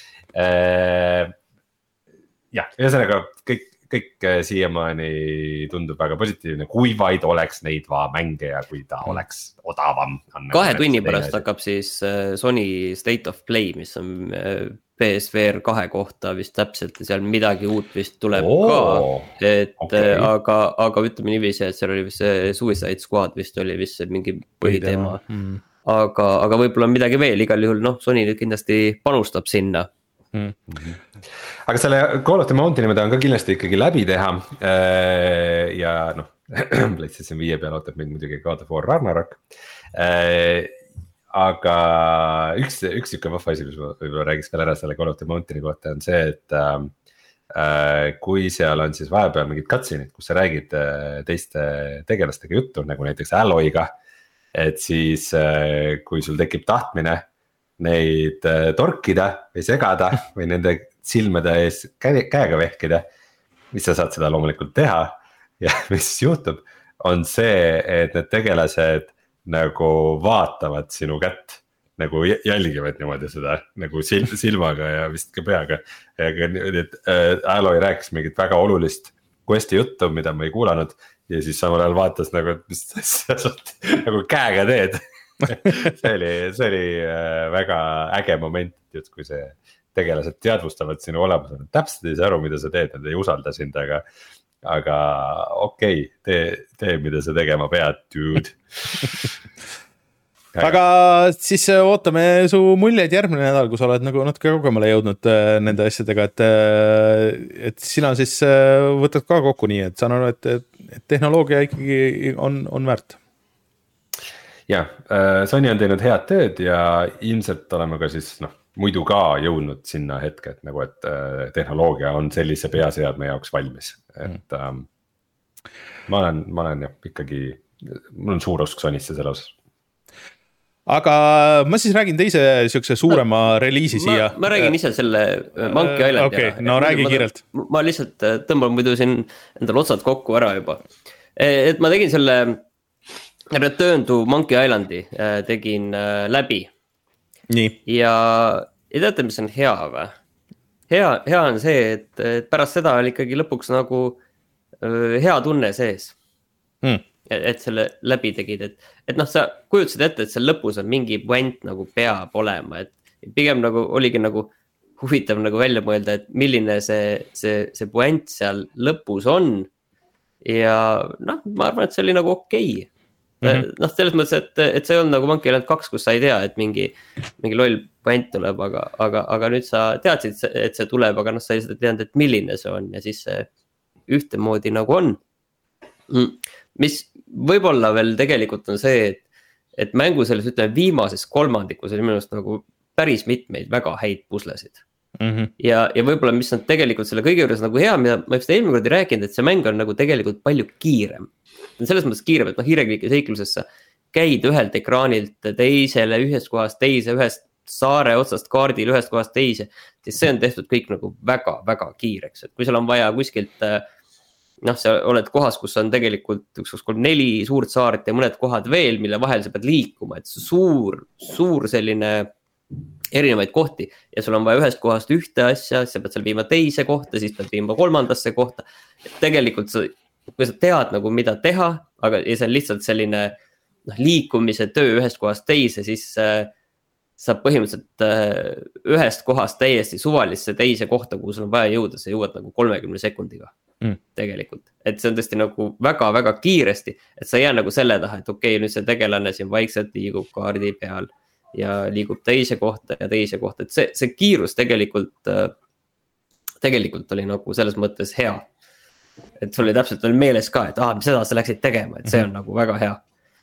Jah, ühesõnaga kõik, kõik siiamaani tundub väga positiivne, kui vaid oleks neid va mänge ja kui ta oleks odavam. Kahe tunni pärast hakkab siis Sony State of Play, mis on P S V R kahe kohta vist täpselt ja seal midagi uut vist tuleb oh, ka, et okay. aga, aga ütleme niiviisi, et seal oli vist see Suicide Squad vist oli vist see mingi põhiteema, mm. aga, aga võib-olla on midagi veel, igal juhul noh, Sony kindlasti panustab sinna. Mm. Aga selle Call of the Mountaini ma tahan ka kindlasti ikkagi läbi teha ja noh, PlayStation viie peal ootab mind muidugi God of War Ragnarok. Aga üks, üks siuke vahva asi, mis ma võib-olla räägiks veel ära selle Call of the Mountaini kohta on see, et äh, kui seal on siis vahepeal mingid cutscene'id, kus sa räägid äh, teiste tegelastega juttu, nagu näiteks Aloy'ga, et siis äh, kui sul tekib tahtmine neid äh, torkida või segada või nende silmade ees kä- käega vehkida, mis sa saad seda loomulikult teha ja mis juhtub, on see, et need tegelased nagu vaatavad sinu kätt, nagu jälgivad niimoodi seda nagu sil- silmaga ja vist ka peaga. Et äh, Aloy rääkis mingit väga olulist questi juttu, mida ma ei kuulanud ja siis samal ajal vaatas nagu, et mis sa nagu käega teed see oli, see oli väga äge moment, just kui see tegelased teadvustavad sinu olemusele, täpselt ei saa aru, mida sa teed, nad ei usalda sind, aga aga okei okay,, tee, tee, mida sa tegema pead, dude. aga siis ootame su muljeid järgmine nädal, kui sa oled nagu natuke kaugemale jõudnud nende asjadega, et, et sina siis võtad ka kokku nii, et saan aru, et, et tehnoloogia ikkagi on, on väärt. Ja, Sony on teinud head tööd ja ilmselt oleme ka siis noh, muidu ka jõudnud sinna hetke, et nagu, et tehnoloogia on sellise peaseadme jaoks valmis, et ähm, ma olen, ma olen jah, ikkagi, mul on suur usk Sonysse selle osas. Aga ma siis räägin teise siukse suurema no, reliisi siia. Ma räägin ise selle Monkey Islandi. Okei, okay, no räägi ma, kiirelt. Ma lihtsalt tõmban muidu siin endal otsad kokku ära juba. Et ma tegin selle Return to Monkey Islandi, tegin läbi. Nii. Ja, ja teate, mis on hea või? Hea, hea on see, et, et pärast seda oli ikkagi lõpuks nagu hea tunne sees. Hmm. Et, et selle läbi tegid, et, et noh, sa kujutasid ette, et seal lõpus on mingi puent nagu peab olema, et pigem nagu oligi nagu huvitav nagu välja mõelda, et milline see, see, see puent seal lõpus on. Ja noh, ma arvan, et see oli nagu okei. Mm-hmm. Noh, selles mõttes, et, et see on nagu Monkey Island kaks, kus sa ei tea, et mingi, mingi loll puent tuleb, aga, aga, aga nüüd sa teadsid, et see tuleb, aga noh, sa ei teadnud, et milline see on ja siis see ühtemoodi nagu on. Mis võib-olla veel tegelikult on see, et, et mängu selles ütleme viimases kolmandikus oli minu arust nagu päris mitmeid väga häid puslesid. Mm-hmm. Ja, ja võib-olla mis on tegelikult selle kõige juures nagu hea, mida ma just eelmine kord ei rääkinud, et see mäng on nagu tegelikult palju kiirem. Selles mõttes kiirem, et noh, hiirekliki seiklusesse käid ühelt ekraanilt teisele, ühest kohast teise, ühest saare otsast kaardil, ühest kohast teise, siis see on tehtud kõik nagu väga, väga kiireks. Et kui seal on vaja kuskilt, noh, sa oled kohas, kus on tegelikult üks, kolm, neli suurt saart ja mõned kohad veel, mille vahel sa pead liikuma, et suur, suur selline erinevaid kohti ja sul on vaja ühest kohast ühte asja, sa pead seal viima teise kohta, siis pead viima kolmandasse kohta. Et tegelikult sa kui sa tead nagu mida teha, aga ja see on lihtsalt selline noh, liikumise töö ühest kohast teise, siis äh, sa põhimõtteliselt äh, ühest kohast täiesti suvalisse teise kohta, kuhu sul on vaja jõuda, sa jõuad nagu kolmekümne sekundiga mm. tegelikult. Et see on tõesti nagu väga-väga kiiresti, et sa jää nagu selle taha, et okei, okay, nüüd see tegelane siin vaikselt liigub kaardi peal ja liigub teise kohta ja teise kohta, et see, see kiirus tegelikult, äh, tegelikult oli nagu selles mõttes hea. Et sul oli täpselt oli meeles ka, et ah, seda sa läksid tegema, et see on mm-hmm. nagu väga hea.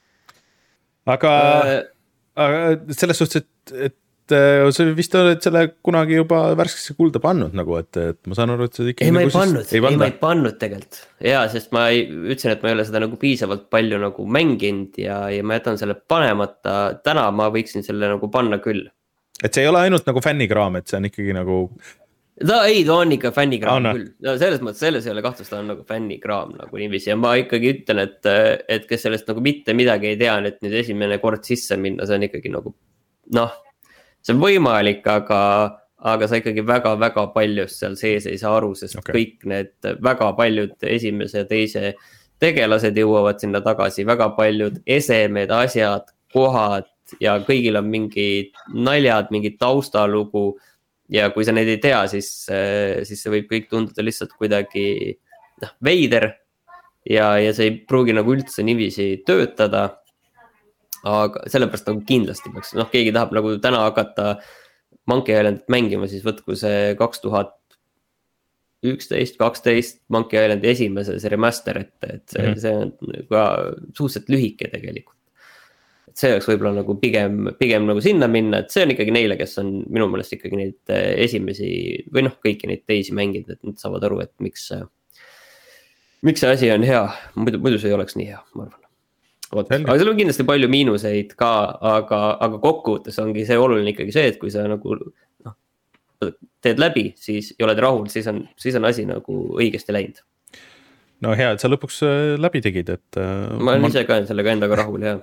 Aga, äh, aga selles suhtes, et, et sa vist oled selle kunagi juba värskesse kulda pannud nagu, et, et ma saan aru, et see ei, ma ei pannud, ei, ei ma ei pannud tegelikult. Jaa, sest ma ei, ütlesin, et ma ei ole seda nagu piisavalt palju nagu mänginud ja, ja ma jätan selle panemata. Täna ma võiksin selle nagu panna küll. Et see ei ole ainult nagu fännikraam, et see on ikkagi nagu... Ta ei, ta on ikka fännikraam oh, no. küll. No, selles mõttes, selles ei ole kahtlust, ta on nagu fännikraam nagu niiviisi. Ja ma ikkagi ütlen, et, et kes sellest nagu mitte midagi ei tea, et nüüd esimene kord sisse minna, see on ikkagi nagu, noh, see on võimalik, aga, aga sa ikkagi väga-väga paljust seal sees ei saa aru, sest okay. kõik need väga paljud esimese ja teise tegelased jõuavad sinna tagasi, väga paljud esemed, asjad, kohad ja kõigil on mingi naljad, mingi taustalugu. Ja kui sa neid ei tea, siis, siis see võib kõik tunduda lihtsalt kuidagi noh, veider ja, ja see ei pruugi nagu üldse niiviisi töötada. Aga sellepärast nagu kindlasti peaks, noh, keegi tahab nagu täna hakata Monkey Islandit mängima, siis võtku see kaks tuhat üksteist kaksteist Monkey Islandi esimese see remaster, et, et see, mm-hmm. see on ka suhteliselt lühike tegelikult. See oleks võib-olla nagu pigem, pigem nagu sinna minna, et see on ikkagi neile, kes on minu meelest ikkagi neid esimesi või noh, kõiki neid teisi mängida, et nad saavad aru, et miks, miks see asi on hea, muidu, muidu see ei oleks nii hea, ma arvan. Oot, aga seal on kindlasti palju miinuseid ka, aga, aga kokkuvõttes ongi see oluline ikkagi see, et kui sa nagu noh, teed läbi, siis ei oled rahul, siis on, siis on asi nagu õigesti läinud. No hea, et sa lõpuks läbi tegid, et... Ma olen ma... ise ka sellega endaga rahul, jah.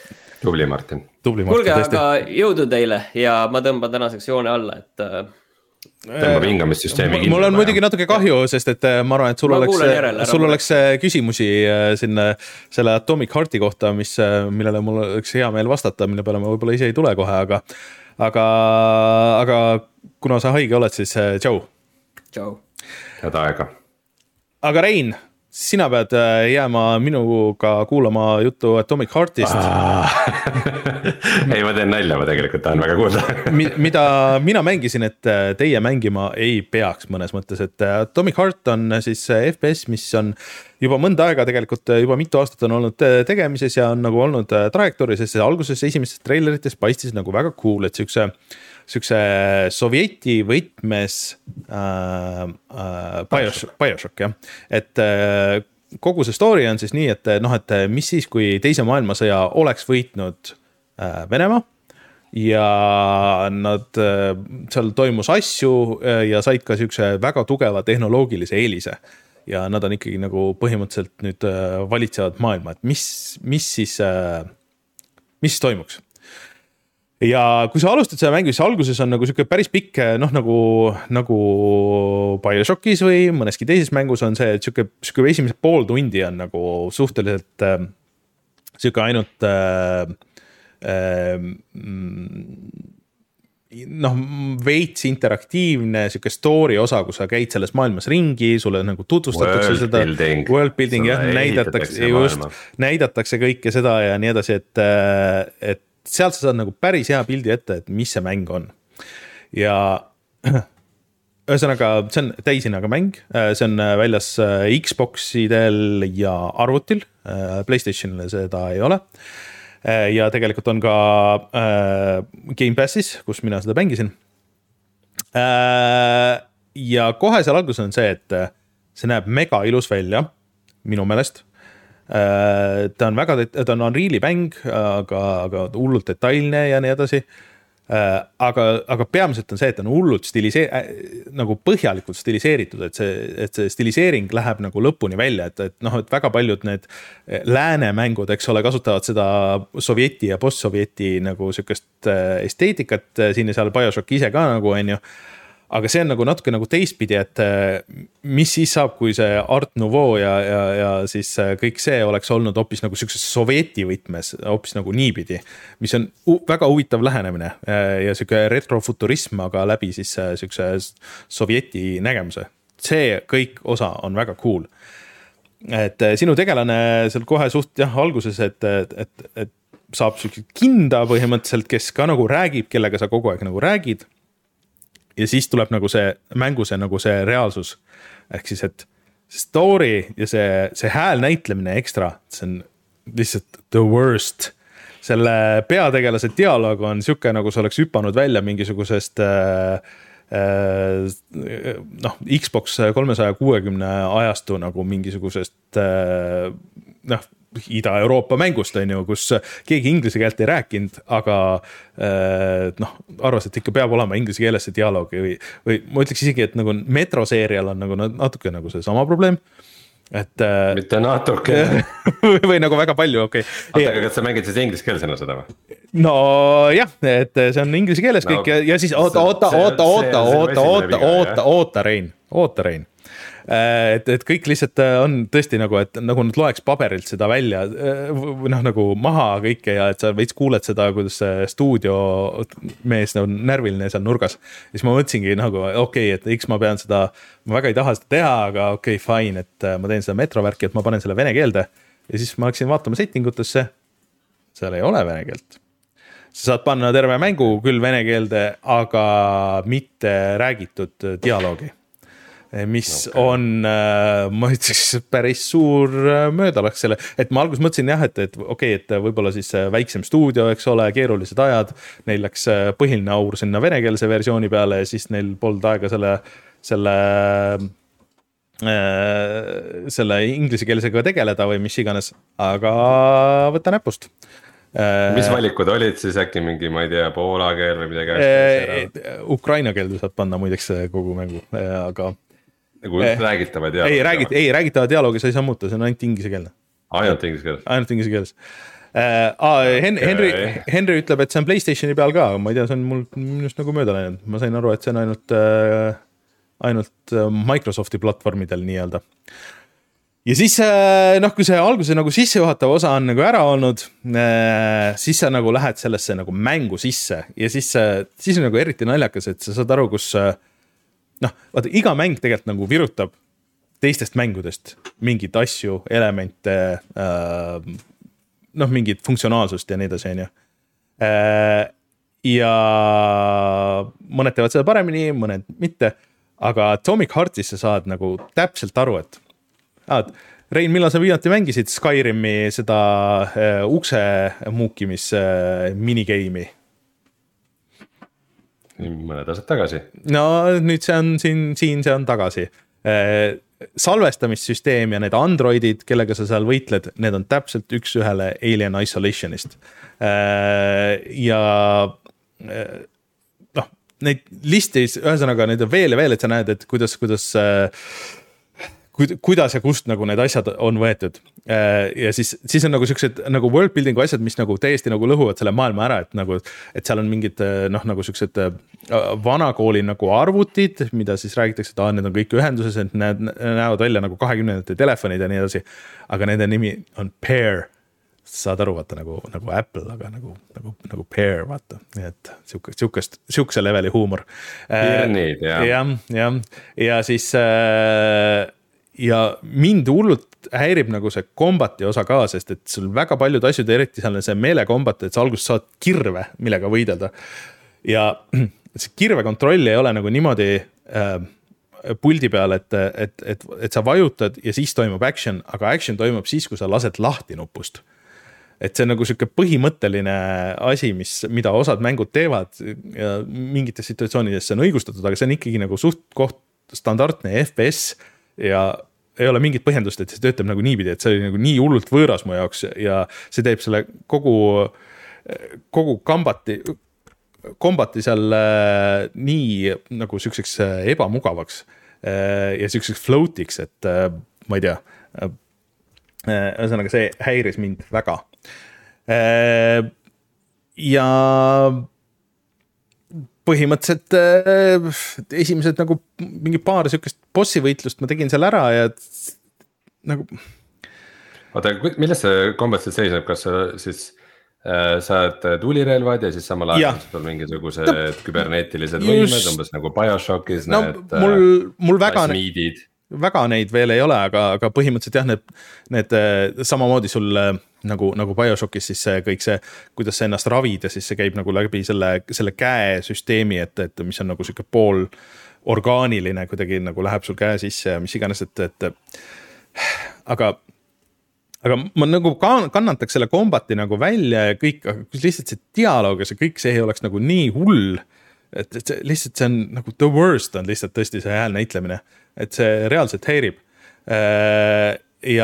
Tubli Martin. Tubli Martin. Kuulge, aga jõudu teile ja ma tõmban tänaseks joone alla, et tõmbab hingamissüsteemi kinni. Mul on muidugi natuke kahju, sest et ma arvan, et sul ma oleks, järele, sul oleks küsimusi sinna selle Atomic Hearti kohta, mis, millele mul oleks hea meel vastata, mille peale ma võib-olla ise ei tule kohe, aga, aga, aga kuna sa haige oled, siis tšau. Tšau. Head aega. Aga Rein, sina pead jääma minuga kuulama juttu Atomic Heartist. Ei, ma teen nalja, ma tegelikult tahan väga kuulda. Mida mina mängisin, et teie mängima ei peaks mõnes mõttes, et Atomic Heart on siis F P S, mis on juba mõnda aega tegelikult, juba mitu aastat on olnud tegemises ja on nagu olnud trajektoori, sest alguses esimestes trailerites paistis nagu väga cool, et siukse Sükse sovjeti võtmes äh, äh, Bioshock, Bioshock, jah. Et äh, kogu see story on siis nii, et, noh, et mis siis, kui teise maailmasõja oleks võitnud äh, Venemaa ja nad äh, seal toimus asju äh, ja said ka sükse väga tugeva tehnoloogilise eelise. Ja nad on ikkagi nagu põhimõtteliselt nüüd äh, valitsevad maailma, et mis, mis siis, äh, mis toimuks. Ja kui sa alustad seda mängu, siis alguses on nagu siuke päris pikk, noh nagu, nagu Bioshockis või mõneski teises mängus on see, et siuke, siuke esimesed pool tundi on nagu suhteliselt äh, siuke ainult äh, äh, noh, veits interaktiivne siuke story osa, kus sa käid selles maailmas ringi, sulle nagu tutvustatakse world seda building. world building, jah, näidatakse, just, näidatakse kõike seda ja nii edasi, et, et sealt sa saad nagu päris hea pildi ette, et mis see mäng on. Ja ühesõnaga, see on täisinaga mäng, see on väljas Xboxidel ja arvutil, PlayStationile seda ei ole. Ja tegelikult on ka Game Passis, kus mina seda mängisin. Ja kohe seal alguses on see, et see näeb mega ilus välja, minu meelest. Ta on väga, ta on Unreali mäng, aga, aga hullult detailne ja nii edasi. Aga, aga peamiselt on see, et on hullult stilisee-, nagu põhjalikult stiliseeritud, et see, et see stiliseering läheb nagu lõpuni välja, et, et noh, et väga paljud need lääne mängud, eks ole, kasutavad seda sovjeti ja post-sovjeti nagu sükest esteetikat, siin ja seal Bioshock ise ka nagu on ju. Aga see on nagu natuke nagu teistpidi, et mis siis saab, kui see Art Nouveau ja, ja, ja siis kõik see oleks olnud hoopis nagu sükses sovjeti võtmes, hoopis nagu niipidi, mis on väga huvitav lähenemine ja süke retrofuturism, aga läbi siis sükse sovjeti nägemuse. See kõik osa on väga cool. Et sinu tegelane seal kohe suht jah, alguses, et, et, et saab sükse kinda põhimõtteliselt, kes ka nagu räägib, kellega sa kogu aeg nagu räägid. Ja siis tuleb nagu see mängu, see nagu see reaalsus. Ehk siis, et see story ja see, see hääl näitlemine ekstra, see on lihtsalt the worst. Selle peategelase dialoog on siuke, nagu see oleks hüpanud välja mingisugusest äh, äh, noh, Xbox kolmesaja kuuekümne ajastu nagu mingisugusest äh, noh, Ida-Euroopa mängust, on ju, kus keegi inglise keelt ei rääkinud, aga noh, arvas, et ikka peab olema inglise keeles see dialoog või, või ma ütleks isegi, et nagu Metro-seerial on nagu natuke nagu see sama probleem. Et, mitte natuke. või, või nagu väga palju, okei. Okay. Aga kas sa mängid siis inglise keelsena seda või? No jah, et see on inglise keeles kõik no, ja, ja siis oota, oota, oota, oota, oota, oota, oota, oota, Rein, oota, Rein. Et, et kõik lihtsalt on tõesti nagu, et nagu nad loeks paberilt seda välja või noh, nagu maha kõike ja et sa veits kuuled seda, kuidas stuudio mees on närviline seal nurgas. Ja siis ma mõtlesingi nagu, okei, okay, et eks ma pean seda, ma väga ei taha seda teha, aga okei, okay, fine, et ma teen seda metrovärki, et ma panen selle vene keelde ja siis ma hakkasin vaatama settingutesse, seal ei ole vene keelt. Sa saad panna terve mängu küll vene keelde, aga mitte räägitud dialoogi. Mis okay. on, ma ütleks, päris suur möödalaks selle, et ma alguses mõtlesin jah, et, et okei, okay, et võib-olla siis väiksem stuudio, eks ole, keerulised ajad, neil läks põhiline aur sinna venekeelse versiooni peale ja siis neil polnud aega selle, selle, selle inglisekeelsega tegeleda või mis iganes, aga võta näpust. Mis valikud olid siis äkki mingi, ma ei tea, poola keel või midagi? E, Ukraina keelde saad panna muideks kogu mängu, aga nagu eh, räägitava dialoogi. Ei, räägit, ei, räägitava dialoogi sa ei saa muuta, see on ainult inglise keelne. Ainult inglise keeles. Ainult inglise keeles. äh,. Hen- Henry, Henry ütleb, et see on PlayStationi peal ka, ma ei tea, see on mul minust nagu mööda läinud. Ma sain aru, et see on ainult, äh, ainult Microsofti platvormidel nii-öelda. Ja siis noh, kui see alguse nagu sissejuhatav osa on nagu ära olnud, siis sa nagu lähed sellesse nagu mängu sisse ja siis, siis on nagu eriti naljakas, et sa saad aru, kus noh, vaata, iga mäng tegelikult nagu virutab teistest mängudest mingid asju, elemente, noh, mingid funktsionaalsust ja nii edasi, on ju. Ja mõned teevad seda paremini, mõned mitte, aga Atomic Heartis sa saad nagu täpselt aru, et Ah, Rein, millal sa viimati mängisid Skyrimi seda uh, ukse muukimis uh, minigame'i? Mõned asjad tagasi. No nüüd see on siin, siin see on tagasi. Uh, salvestamissüsteem ja need androidid, kellega sa seal võitled, need on täpselt üks ühele Alien Isolationist. Uh, ja uh, noh, neid listis, ühesõnaga neid on veel ja veel, et sa näed, et kuidas, kuidas uh, kuidas ja kust nagu need asjad on võetud. Ja siis, siis on nagu sellised nagu world building'u asjad, mis nagu täiesti nagu lõhuvad selle maailma ära, et nagu, et seal on mingid noh, nagu sellised vanakooli nagu arvutid, mida siis räägitakse, et ah, need on kõik ühenduses, et need näevad välja nagu kahekümnendate telefonid ja nii edasi. Aga nende nimi on Pear. Saad aru, vaata nagu, nagu Apple, aga nagu, nagu, nagu Pear, vaata. Et siukest, siukse leveli huumor. Pirnid, jah. Ja, ja, ja siis ja mind hullult häirib nagu see kombati osa ka, sest et sul väga paljud asjad, eriti seal see meelekombat, et sa alguses saad kirve, millega võidelda. Ja see kirve kontroll ei ole nagu niimoodi äh, puldi peal, et, et, et, et sa vajutad ja siis toimub action, aga action toimub siis, kui sa lased lahti nupust. Et see on nagu selline põhimõtteline asi, mis, mida osad mängud teevad ja mingites situatsioonides see on õigustatud, aga see on ikkagi nagu suht koht standardne F P S ja ei ole mingit põhjendust, et see töötab nagu niipidi, et see oli nagu nii hullult võõras mu jaoks ja see teeb selle kogu, kogu kambati, kombati seal nii nagu sükseks ebamugavaks ja sükseks floatiks, et ma ei tea, ühesõnaga see häiris mind väga. Ja põhimõtteliselt äh, esimesed nagu mingi paar sükest bossi võitlust ma tegin seal ära ja nagu. Oota, milles see kombatselt seisneb, kas sa siis äh, saad tulirelvad ja siis samal ajal sul mingisugused no, küberneetilised võimed, umbes nagu BioShockis no, need mul, mul väga, asmiidid. Väga neid veel ei ole, aga, aga põhimõtteliselt jah, need, need samamoodi sul nagu, nagu BioShockis siis see, kõik see, kuidas sa ennast ravid ja siis see käib nagu läbi selle, selle käesüsteemi, et, et mis on nagu siuke pool orgaaniline, kuidagi nagu läheb sul käe sisse ja mis iganes, et, et aga, aga ma nagu kannataks selle kombati nagu välja ja kõik, lihtsalt see dialoog ja see kõik, see ei oleks nagu nii hull, et, et see, lihtsalt see on nagu the worst on lihtsalt tõesti see hääl näitlemine, et see reaalselt häirib ja,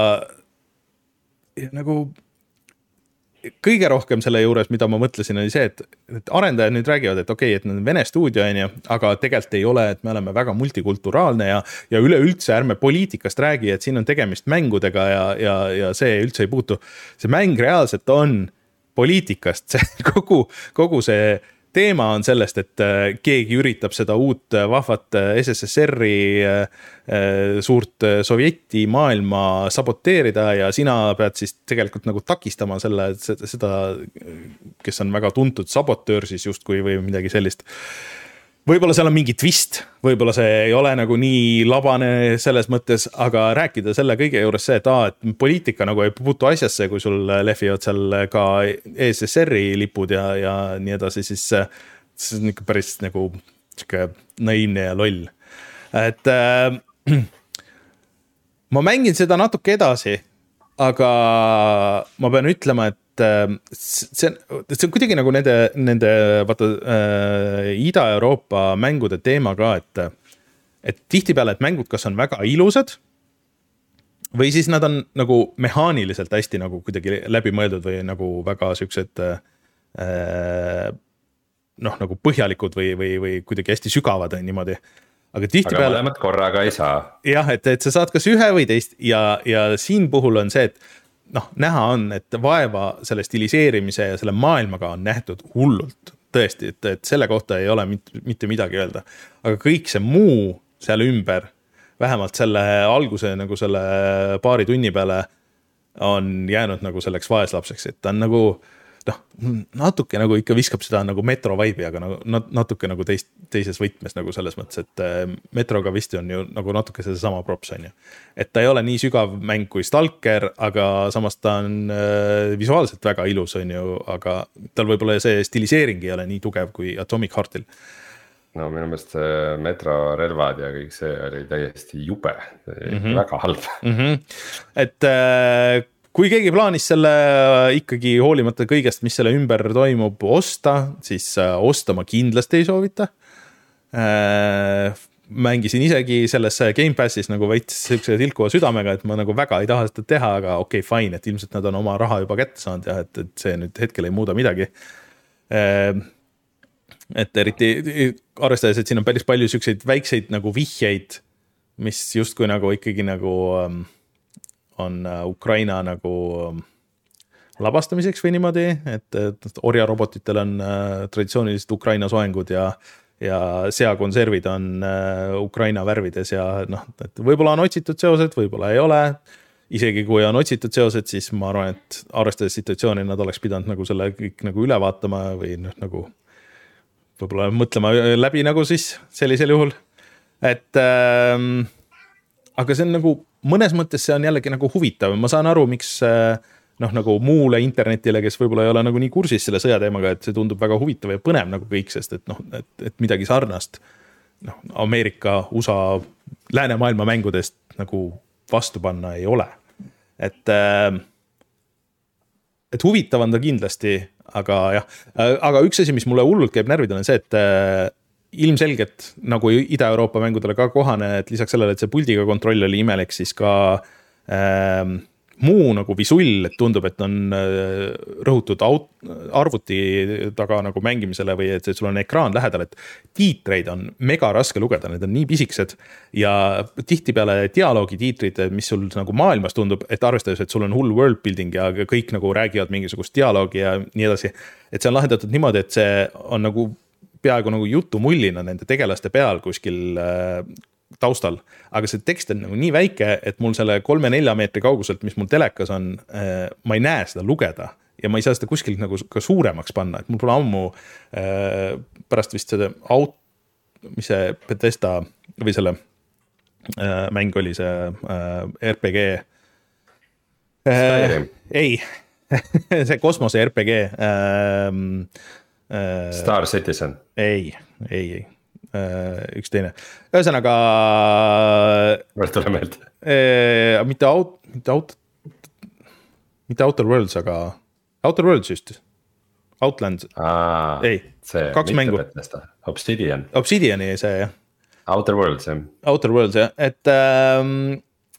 ja nagu kõige rohkem selle juures, mida ma mõtlesin, oli see, et, et arendajad nüüd räägivad, et okei, okay, et need on Vene stuudio, aga tegelikult ei ole, et me oleme väga multikulturaalne ja, ja üleüldse ärme poliitikast räägi, et siin on tegemist mängudega ja, ja, ja see üldse ei puutu. See mäng reaalselt on poliitikast, see kogu, kogu see teema on sellest, et keegi üritab seda uut vahvat S S S R-i suurt sovjeti maailma saboteerida ja sina pead siis tegelikult nagu takistama selle, seda, kes on väga tuntud sabotöör siis justkui või midagi sellist. Võib-olla seal on mingi twist, võib-olla see ei ole nagu nii labane selles mõttes, aga rääkida selle kõige juures see, et, aa, et poliitika nagu ei puutu asjasse, kui sul lehvivad seal ka E S S R-i lipud ja, ja nii edasi, siis see on ikka päris nagu naiivne ja loll. Et äh, ma mängin seda natuke edasi, aga ma pean ütlema, et see on, see on kuidagi nagu nende, nende vaata, äh, Ida-Euroopa mängude teema ka, et, et tihtipeale, et mängud kas on väga ilusad või siis nad on nagu mehaaniliselt hästi nagu kuidagi läbi mõeldud või nagu väga siuksed äh, noh, nagu põhjalikud või, või, või kuidagi hästi sügavad niimoodi. Aga tihtipeale. Aga mõlemad korraga ei saa. Jah, et, et sa saad kas ühe või teist ja, ja siin puhul on see, et noh, näha on, et vaeva selle stiliseerimise ja selle maailmaga on nähtud hullult. Tõesti, et, et selle kohta ei ole mitte, mitte midagi öelda. Aga kõik see muu seal ümber, vähemalt selle alguse nagu selle paari tunni peale on jäänud nagu selleks vaeslapseks, et ta on nagu noh, natuke nagu ikka viskab seda nagu metro vibe'i, aga nagu natuke nagu teist, teises võtmes nagu selles mõttes, et metroga vist on ju nagu natuke see sama props on ju. Et ta ei ole nii sügav mäng kui Stalker, aga samas ta on äh, visuaalselt väga ilus on ju, aga tal võib-olla see stiliseering ei ole nii tugev kui Atomic Heartil. No minu meelest metro relvad ja kõik see oli täiesti jube, mm-hmm. väga halb. Mm-hmm. Et äh, kui keegi plaanis selle ikkagi hoolimata kõigest, mis selle ümber toimub, osta, siis osta ma kindlasti ei soovita. Mängisin isegi selles Game Passis nagu veits tilkuva südamega, et ma nagu väga ei taha seda teha, aga okei, okay, fine, et ilmselt nad on oma raha juba kätte saanud ja et, et see nüüd hetkel ei muuda midagi. Et eriti arvestades, et siin on päris palju selliseid väikseid nagu vihjeid, mis justkui nagu ikkagi nagu on Ukraina nagu labastamiseks või niimoodi, et, et orjarobotitel on traditsioonilised Ukraina soengud ja, ja seakonservid on Ukraina värvides ja noh, et võib-olla on otsitud seosed, võib-olla ei ole. Isegi kui on otsitud seosed, siis ma arvan, et arvestades situatsiooni nad oleks pidanud nagu selle kõik nagu üle vaatama või noh, nagu võib-olla mõtlema läbi nagu siis sellisel juhul. Et ähm, aga see on nagu mõnes mõttes see on jällegi nagu huvitav. Ma saan aru, miks noh, nagu muule internetile, kes võib-olla ei ole nagu nii kursis selle sõjateemaga, et see tundub väga huvitav ja põnev nagu kõik, sest et noh, et, et midagi sarnast noh, Ameerika, U S A, läänemaailma mängudest nagu vastu panna ei ole. Et, et huvitav on ta kindlasti, aga jah, aga üks asi, mis mulle hullult käib närvidel on see, et ilmselgelt nagu Ida-Euroopa mängudele ka kohane, et lisaks sellele, et see puldiga kontroll oli imelik, siis ka ähm, muu nagu visull, et tundub, et on äh, rõhutud aut, arvuti taga nagu mängimisele või et sul on ekraan lähedal, et tiitreid on mega raske lugeda, need on nii pisikesed ja tihtipeale dialoogi tiitrid, mis sul nagu maailmas tundub, et arvestades, et sul on hull world building ja kõik nagu räägivad mingisugust dialoogi ja nii edasi, et see on lahendatud niimoodi, et see on nagu peaaegu nagu jutu mullina nende tegelaste peal kuskil äh, taustal, aga see tekst on nagu nii väike, et mul selle kolme-nelja meetri kauguselt, mis mul telekas on, äh, ma ei näe seda lugeda ja ma ei saa seda kuskilt nagu ka suuremaks panna, et mul pole ammu äh, pärast vist seda aut, mis see Bethesda või selle äh, mäng oli see äh, R P G äh, ei, see kosmose R P G äh, Star Citizen. Ei, ei, ei. Üks teine. Ühesõnaga... Võrd tule meelde. Mitte out, mitte out, mitte Outer Worlds, aga Outer Worlds just. Outland. Aa, ei, see, kaks mängu. Bethesda. Obsidian. Obsidiani see, jah. Outer Worlds, jah. Outer Worlds, jah. Et, ähm,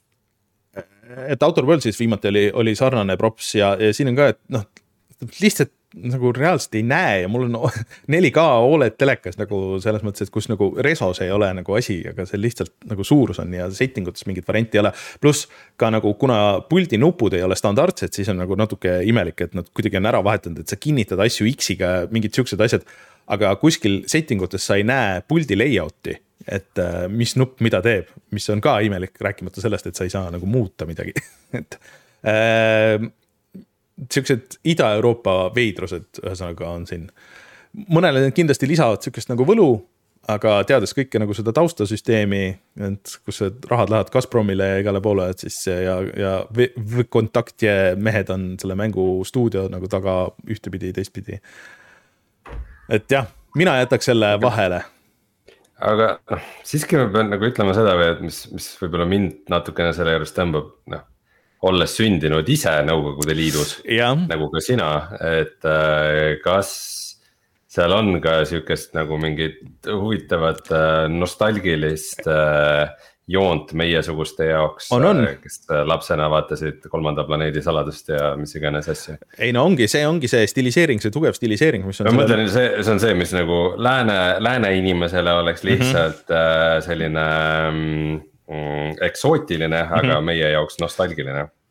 et Outer Worldsis viimati oli, oli sarnane props ja, ja siin on ka, et noh, lihtsalt nagu reaalselt ei näe ja mul on neli K O L E D telekas nagu selles mõttes, et kus nagu resos ei ole nagu asi, aga see lihtsalt nagu suurus on ja settingutes mingit varianti ei ole. Plus ka nagu kuna puldi nupud ei ole standardsed, siis on nagu natuke imelik, et nad kuidagi on ära vahetanud, et sa kinnitad asju X-iga, mingid siuksed asjad, aga kuskil settingutes sa ei näe puldi layouti, et mis nupp mida teeb, mis on ka imelik, rääkimata sellest, et sa ei saa nagu muuta midagi. et äh, siuksed Ida-Euroopa veidrused ühesõnaga on siin. Mõnele kindlasti lisavad siukest nagu võlu, aga teades kõike nagu seda taustasüsteemi, et kus rahad lähevad Gazpromile ja igale poole, et siis ja, ja V-kontaktje mehed on selle mängu stuudio nagu taga ühtepidi, teistpidi. Et jah, mina jätaks selle vahele. Aga siiski ma pean nagu ütlema seda, et mis, mis võib-olla mind natukene selle juures tõmbab, noh, olles sündinud ise Nõukogude Liidus, ja. Nagu ka sina, et kas seal on ka siukest nagu mingit huvitavat nostalgilist joont meiesuguste jaoks, on, on. Kes lapsena vaatasid Kolmanda planeedi saladust ja mis iganes asja. Ei no ongi, see ongi see stiliseering, see tugev stiliseering, mis on ma mõtlen, see, see on see, mis nagu lääne, lääne inimesele oleks lihtsalt mm-hmm. selline mm, eksootiline, aga mm-hmm. meie jaoks nostalgiline.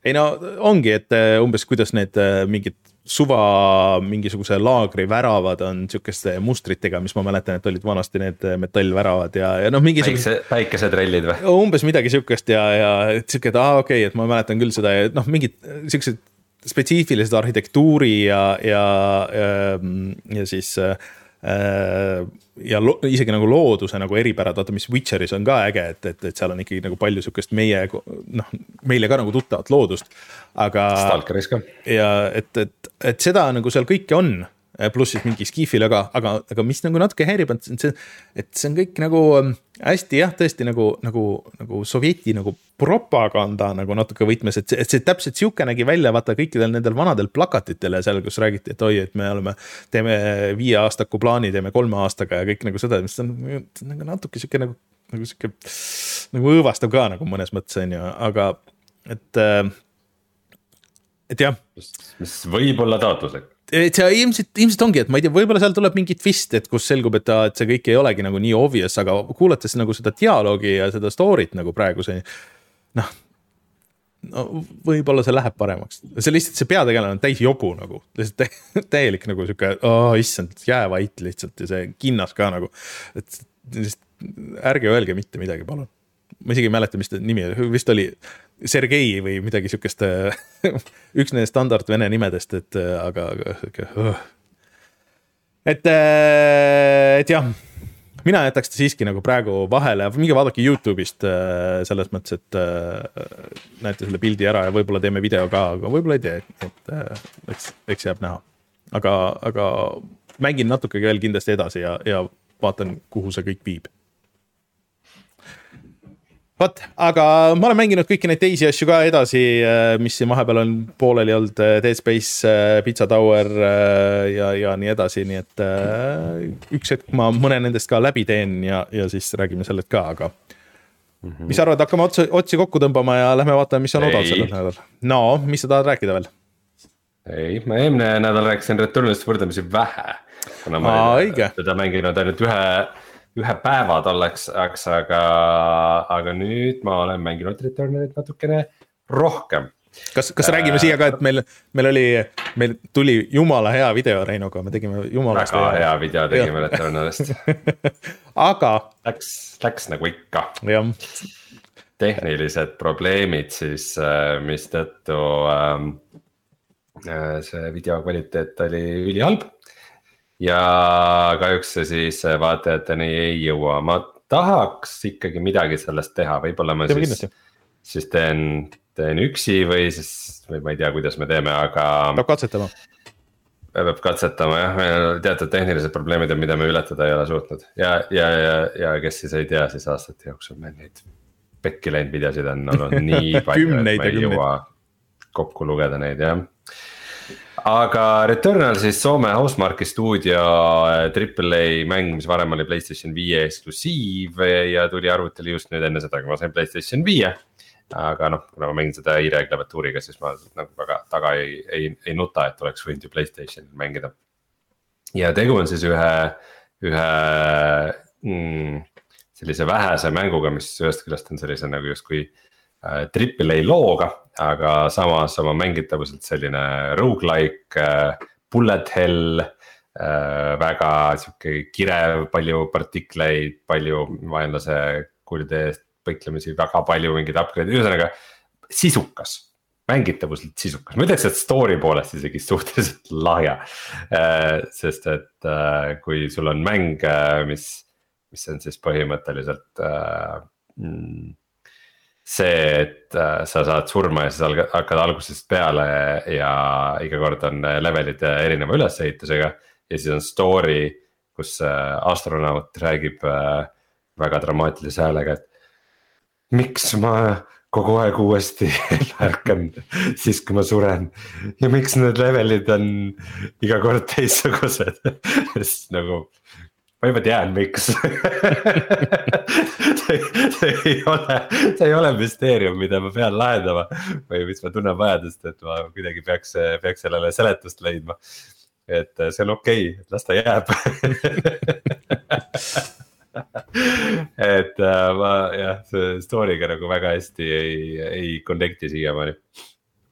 ei no ongi, et umbes kuidas need mingid suva mingisuguse laagri väravad on sihukeste mustritega, mis ma mäletan, et olid vanasti need metallväravad ja, ja noh, mingisugused Päikse, päikesetrellid või? Umbes midagi sihukest ja, ja et sihuke, et aa okei okay,, et ma mäletan küll seda ja noh, mingid sihukesed spetsiifilised arhitektuuri ja, ja, ja, ja siis ja lo, isegi nagu looduse nagu eripärad, vaata mis Witcheris on ka äge, et, et, et seal on ikkagi nagu palju sihukest meie, noh, meile ka nagu tuttavat loodust, aga Stalkeris ka. Ja et, et, et seda nagu seal kõike on, pluss siis mingi skiifil, aga, aga, aga mis nagu natuke häirib, et see, et see on kõik nagu hästi jah, tõesti nagu, nagu, nagu sovjeti nagu propaganda nagu natuke võtmes, et see, et see täpselt siuke nägi välja, vaata kõikidel nendel vanadel plakatitele seal, kus räägiti, et oi, et me oleme, teeme viie aastaku plaani, teeme kolme aastaga ja kõik nagu seda, mis on nagu natuke siuke nagu, nagu siuke nagu õõvastav ka nagu mõnes mõttes on ju, aga et, et jah. Mis võib olla taotluslik. Et see ilmselt, ilmselt ongi, et ma ei tea, võib-olla seal tuleb mingi twist, et kus selgub, et, ta, et see kõik ei olegi nagu nii obvious, aga kuulates nagu seda dialoogi ja seda story't nagu praegu see, noh, no võib-olla see läheb paremaks. See lihtsalt, see peategelane on täis jobu nagu, lihtsalt täielik nagu siuke, oh, issand, jäävait lihtsalt ja see kinnas ka nagu, et ärge öelge mitte midagi, palun. Ma isegi ei mäleta, mis ta nimi vist oli Sergei või midagi siukest üks neist standard vene nimedest, et aga, aga uh. et, et jah, mina jätaks ta siiski nagu praegu vahele, mingi vaadake YouTube'ist selles mõttes, et näete selle pildi ära ja võib-olla teeme video ka, aga võib-olla ei tee, et eks, eks jääb näha, aga, aga mängin natuke veel kindlasti edasi ja, ja vaatan, kuhu see kõik viib. Vat, aga ma olen mänginud kõiki neid teisi asju ka edasi, mis siin vahepeal on pooleli olnud, Dead Space, Pizza Tower ja, ja nii edasi, nii et üks hetk ma mõne nendest ka läbi teen ja, ja siis räägime sellest ka, aga mm-hmm. mis arvad, hakkame otsi, otsi kokku tõmbama ja lähme vaatame, mis on odav sellel nädal. No, mis sa tahad rääkida veel? Ei, ma eelmine nädal rääkisin Returnalist võrdlemisi vähe, kuna ma Aa, ei teda mänginud ainult ühe ühe päeva tolleks, aga, aga nüüd ma olen mänginud Returnalit natukene rohkem. Kas, kas räägime siia ka, et meil, meil oli, meil tuli jumala hea video Reinoga, me tegime jumala väga hea video tegime Returnalist. aga läks, läks nagu ikka. Jah. Tehnilised probleemid siis, mis tõttu ähm, see video kvaliteet oli ülihalb. Ja kahjuks see siis vaatajateni ei jõua. Ma tahaks ikkagi midagi sellest teha, võib-olla ma teeme siis, siis teen, teen üksi või siis, või ma ei tea, kuidas me teeme, aga peab katsetama. Peab katsetama jah, meil teatud tehnilised probleemid on, mida me ületada ei ole suutnud. Ja, ja, ja, ja kes siis ei tea, siis aastate jooksul meil neid pekki läinud videosid on olnud nii palju, et ma ei jõua kokku lugeda neid jah. Aga Returnal siis Soome Housemarque stuudio triple A mäng, mis varem oli PlayStation viie eksklusiiv ja tuli arvutile just nüüd enne seda, kui ma sain PlayStation viie. Aga noh, kuna ma mängin seda i-Reg klaviatuuriga, siis ma nagu väga taga ei, ei, ei nuta, et oleks võinud ju PlayStation mängida. Ja tegu on siis ühe, ühe mm, sellise vähese mänguga, mis ühest küljest on sellise nagu just kui triple A looga, aga samas oma mängitavuselt selline roguelike, bullet hell, väga siuke kirev, palju partikleid, palju vaenlase kulde eest põiklemisi, väga palju mingid upgrade, ühesõnaga sisukas, mängitavuselt sisukas. Ma ütleks, et story poolest isegi suhteliselt lahja, sest et kui sul on mäng, mis, mis on siis põhimõtteliselt mm, see, et sa saad surma ja siis hakkad algusest peale ja iga kord on levelid erineva ülesehitusega. Ja siis on story, kus astronaut räägib väga dramaatilise häälega, et miks ma kogu aeg uuesti ärkan siis, kui ma suren. Ja miks need levelid on iga kord teistsugused. Sest nagu ma juba tean, miks. see, see, ei ole, see ei ole müsteerium, mida ma pean lahendama või mis ma tunnen vajadust, et ma kuidagi peaks, peaks sellele seletust leidma. Et see on okei, et las ta jääb. et ma jah, see story'ga nagu väga hästi ei, ei connect'i siiamaani.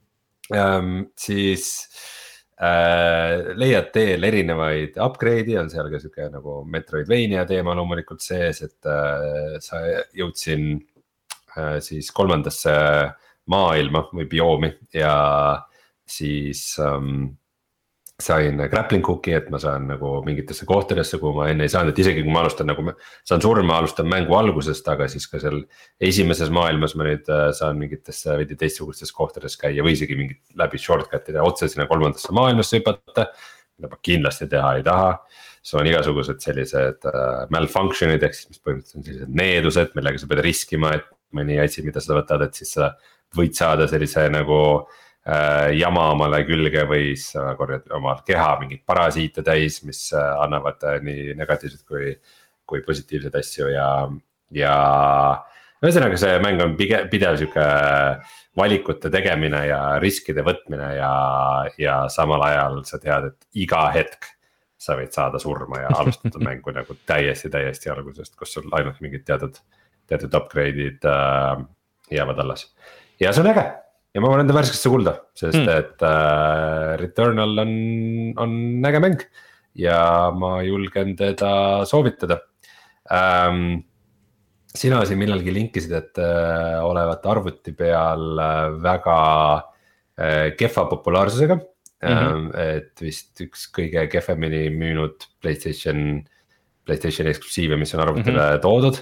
ähm, siis äh, leiad teel erinevaid upgrade'i, on seal ka siuke nagu Metroidvania teema loomulikult sees, et äh, sa jõudsin äh, siis kolmandasse maailma või bioomi ja siis ähm, sain grappling hook'i, et ma saan nagu mingitesse kohtadesse, kuhu ma enne ei saanud, et isegi kui ma alustan nagu, saan surma, alustan mängu algusest, aga siis ka seal esimeses maailmas ma nüüd saan mingitesse veidi teistsugustes kohtades käia või isegi mingit läbi shortcut'ide otse sinna kolmandasse maailmasse hüpata, mida ma kindlasti teha ei taha. sul on igasugused sellised uh, malfunction'id ehk siis mis põhimõtteliselt on sellised needused, millega sa pead riskima, et mõni asi, mida sa võtad, et siis sa võid saada sellise nagu jama omale külge või siis korjad oma keha mingit parasiite täis, mis annavad nii negatiivseid kui, kui positiivseid asju ja, ja ühesõnaga see mäng on pidev, pidev sihuke valikute tegemine ja riskide võtmine ja, ja samal ajal sa tead, et iga hetk sa võid saada surma ja alustada mängu nagu täiesti, täiesti algusest, kus sul ainult mingid teatud, teatud upgrade'id äh, jäävad alles ja see on äge. Ja ma olen enda värskesse kulda, sest mm. et äh, Returnal on, on äge mäng ja ma julgen teda soovitada ähm,. Sina siin millalgi linkisid, et äh, olevat arvuti peal äh, väga äh, kehva populaarsusega mm-hmm. äh, et vist üks kõige kehvemini müünud PlayStation, PlayStation eksklusiive, mis on arvutile mm-hmm. toodud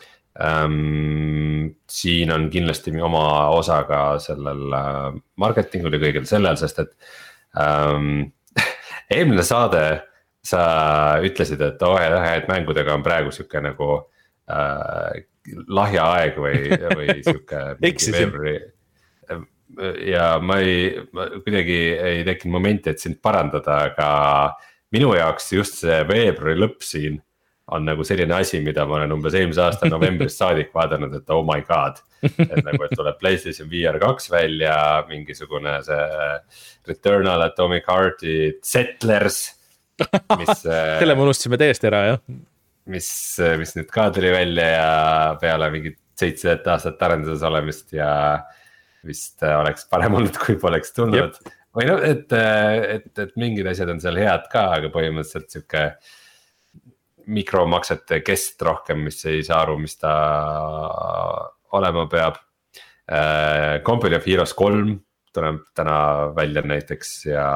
Um, siin on kindlasti oma osa ka sellel marketingul ja kõigil sellel, sest et um, eelmine saade sa ütlesid, et oh, et mängudega on praegu siuke nagu uh, lahja aeg või, või siuke veebruari. Ja ma ei, ma kuidagi ei tekkinud momenti, et sind parandada, aga minu jaoks just see veebruari lõpp siin on nagu selline asi, mida ma olen umbes eelmise aasta novembrist saadik vaadanud, et oh my god. Et nagu, et tuleb PlayStation V R kaks välja, mingisugune see Returnal, Atomic Heart'i, Settlers. Mis, selle me unustasime täiesti ära, jah. Mis, mis nüüd ka tuli välja ja peale mingit seitse aastat arenduses olemist ja vist oleks parem olnud, kui poleks tulnud. Jep. Või no, et, et, et mingid asjad on seal head ka, aga põhimõtteliselt siuke mikromaksete kest rohkem, mis ei saa aru, mis ta olema peab. Company of Heroes kolm tuleb täna välja näiteks ja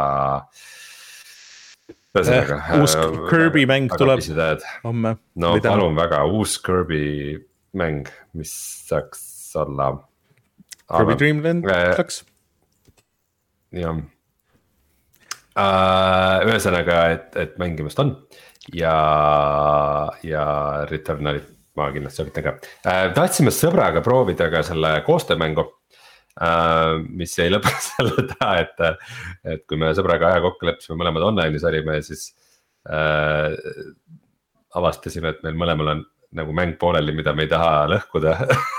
äh, uus Kirby väga, mäng tuleb homme. No palun väga, uus Kirby mäng, mis saaks olla Kirby aga, Dreamland saaks jah uh, ühesõnaga, et, et mängimast on ja, ja Returnalit ma kindlasti soovitan ka äh, tahtsime sõbraga proovida ka selle koostöömängu äh, mis jäi lõpuks selle taha, et, et kui me sõbraga aja kokku leppisime mõlemad online'is olime, siis äh, avastasime, et meil mõlemal on nagu mäng pooleli, mida me ei taha lõhkuda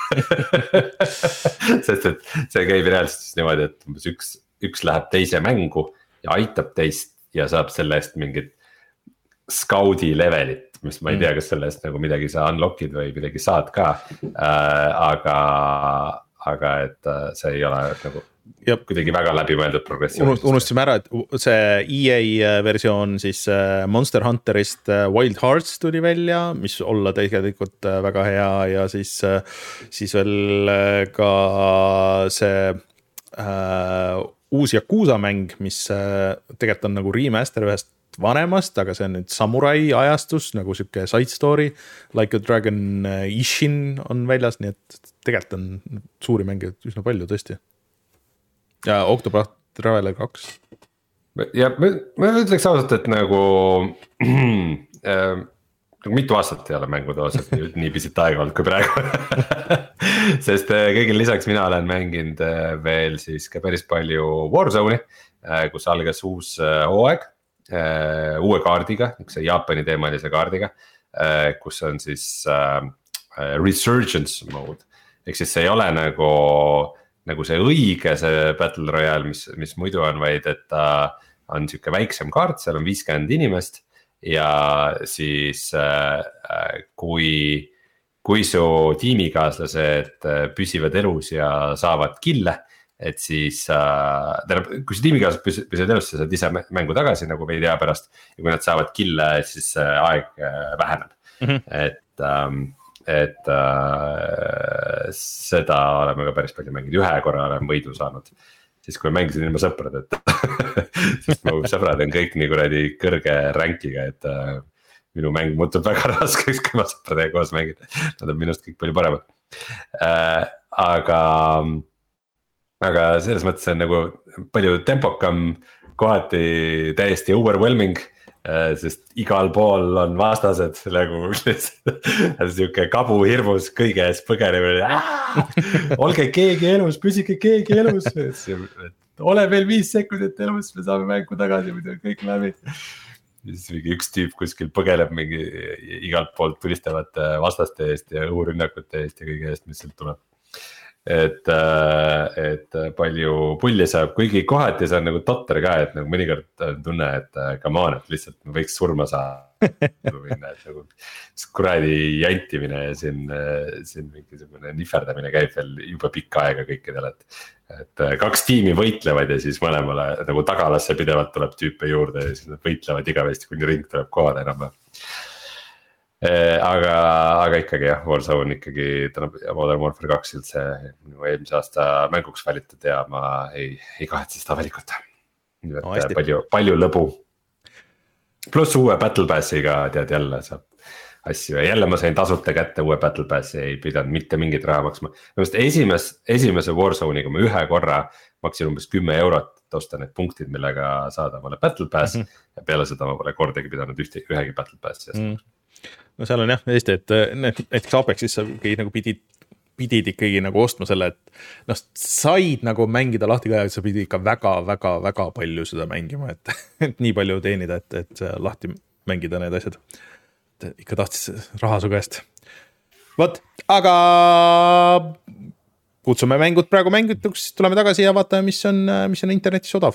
sest et see käib reaalselt niimoodi, et umbes üks, üks läheb teise mängu ja aitab teist ja saab selle eest mingit Scout'i levelit, mis ma ei tea, kas selle eest nagu midagi sa unlock'id või midagi saad ka äh,. aga, aga et see ei ole nagu Jab. kuidagi väga läbimõeldud progressioon. Unustasime ära, et see E A versioon siis Monster Hunterist Wild Hearts tuli välja, mis olla tegelikult väga hea ja siis, siis veel ka see äh, uus Yakuza mäng, mis äh, tegelikult on nagu remaster ühest vanemast, aga see on nüüd samurai ajastus nagu siuke side story, Like a Dragon Ishin on väljas, nii et tegelikult on suuri mänge üsna palju tõesti. Ja Octopath Traveler kaks. Ja ma, ma ütleks ausalt, et nagu äh, mitu aastat ei ole mängu toosed nii pisit aega olnud kui praegu sest äh, kõigil lisaks mina olen mänginud äh, veel siis ka päris palju Warzone'i äh,, kus algas uus äh, hooaeg Uh, uue kaardiga, see Jaapani teemalise kaardiga uh,, kus on siis uh, resurgence mode. Ehk siis see ei ole nagu, nagu see õige see Battle Royale, mis, mis muidu on, vaid et ta on siuke väiksem kaart, seal on viiskümmend inimest ja siis uh, kui, kui su tiimikaaslased püsivad elus ja saavad kille, et siis äh, tähendab, kui see tiimikaaslased püsid, püsid elus, sa saad ise mängu tagasi nagu veidi aja pärast. ja kui nad saavad kille, siis aeg väheneb mm, -hmm. et ähm, et äh, seda oleme ka päris palju mänginud, ühe korra olen võidu saanud. siis kui mängisin ilma sõpradeta sest mu sõbrad on kõik nii kuradi kõrge rankiga, et äh, minu mäng muutub väga raskeks, kui ma sõpradega koos mängin. Nad on minust kõik palju paremad äh,. Aga, aga selles mõttes on nagu palju tempokam, kohati täiesti overwhelming äh,. Sest igal pool on vastased nagu sihuke kabu hirmus kõige ees põgenemine. Olge keegi elus, püsige keegi elus. Ole veel viis sekundit elus, me saame mängu tagasi, mida kõik läbi. Ja siis mingi üks tüüp kuskil põgeleb mingi igalt poolt tulistavad vastaste eest ja õhurünnakute eest ja kõige eest, mis sealt tuleb. Et, et palju pulli saab, kuigi kohati see on nagu totter ka, et nagu mõnikord tunne, et come on, et lihtsalt võiks surma saada. Minna, et nagu kuradi jantimine ja siin, siin mingisugune nihverdamine käib veel juba pikka aega kõikidel, et, et kaks tiimi võitlevad ja siis mõlemale nagu tagalasse pidevalt tuleb tüüpe juurde ja siis nad võitlevad igavesti, kuni ring tuleb kohale enam. Aga, aga ikkagi jah, Warzone ikkagi täna Modern Warfare kaks üldse minu eelmise aasta mänguks valitud ja ma ei, ei kahetse seda valikut. No, palju, palju lõbu. Pluss uue Battle Passiga tead jälle saab asju ja jälle ma sain tasuta kätte uue Battle Passi, ei pidanud mitte mingit raha maksma. Esimes, esimese Warzone'iga ma ühe korra maksin umbes kümme eurot, et osta need punktid, millega saada mulle Battle Pass mm -hmm. ja peale seda ma pole kordagi pidanud ühte, ühegi Battle Passi mm. -hmm. No seal on jah, Eesti, et näiteks Apexis sa nagu pidid, pidid ikkagi nagu ostma selle, et noh, said nagu mängida lahti ka, et sa pidid ikka väga, väga, väga palju seda mängima, et, et nii palju teenida, et, et lahti mängida need asjad. Et ikka tahtis raha su käest. Vot, aga kutsume mängud praegu mängituks, tuleme tagasi ja vaatame, mis on, mis on internetis odav.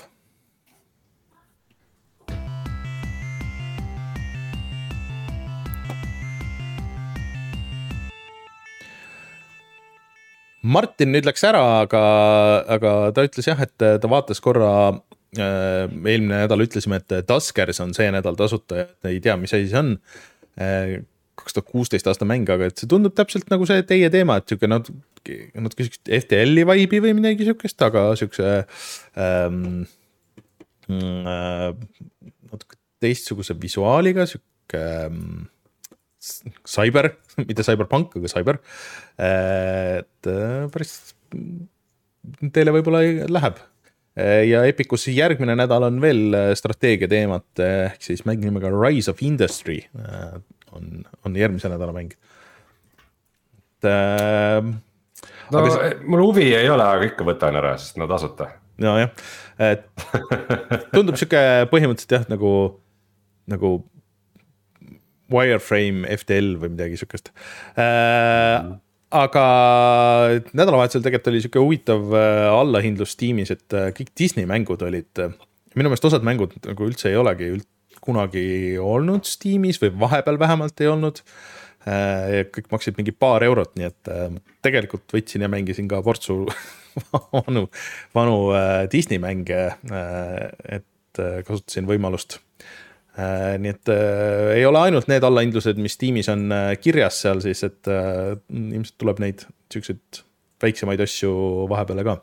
Martin nüüd läks ära, aga, aga ta ütles jah, et ta vaatas korra, äh, eelmine nädal ütlesime, et Taskers on see nädal tasuta ja ei tea, mis asi see on. Äh, kaks tuhat kuusteist aasta mäng, aga et see tundub täpselt nagu see teie teema, et siuke nad, nad küsiks F T L-i vibe'i või midagi siukest, aga siukse ähm, äh, natuke teistsuguse visuaaliga, siuke ähm, Cyber, mitte Cyberpunk, aga Cyber, et päris teile võib-olla läheb. Ja Epicus järgmine nädal on veel strateegia teemat, ehk siis mäng nimega Rise of Industry on, on järgmise nädala mäng. Et, no see... mul huvi ei ole, aga ikka võtan ära, sest nad tasuta. No jah, et tundub siuke põhimõtteliselt jah, nagu, nagu Wireframe F T L või midagi sükest. Äh, mm. Aga nädalavahetusel tegelikult oli siuke huvitav allahindlus tiimis, et kõik Disney mängud olid, minu meelest osad mängud nagu üldse ei olegi üld, kunagi olnud Steamis või vahepeal vähemalt ei olnud. Äh, kõik maksid mingi paar eurot, nii et äh, tegelikult võtsin ja mängisin ka portsu vanu, vanu äh, Disney mänge, äh, et äh, kasutasin võimalust. Uh, nii et uh, ei ole ainult need allahindlused, mis tiimis on uh, kirjas seal siis, et uh, ilmselt tuleb neid siukseid väiksemaid asju vahepeale ka.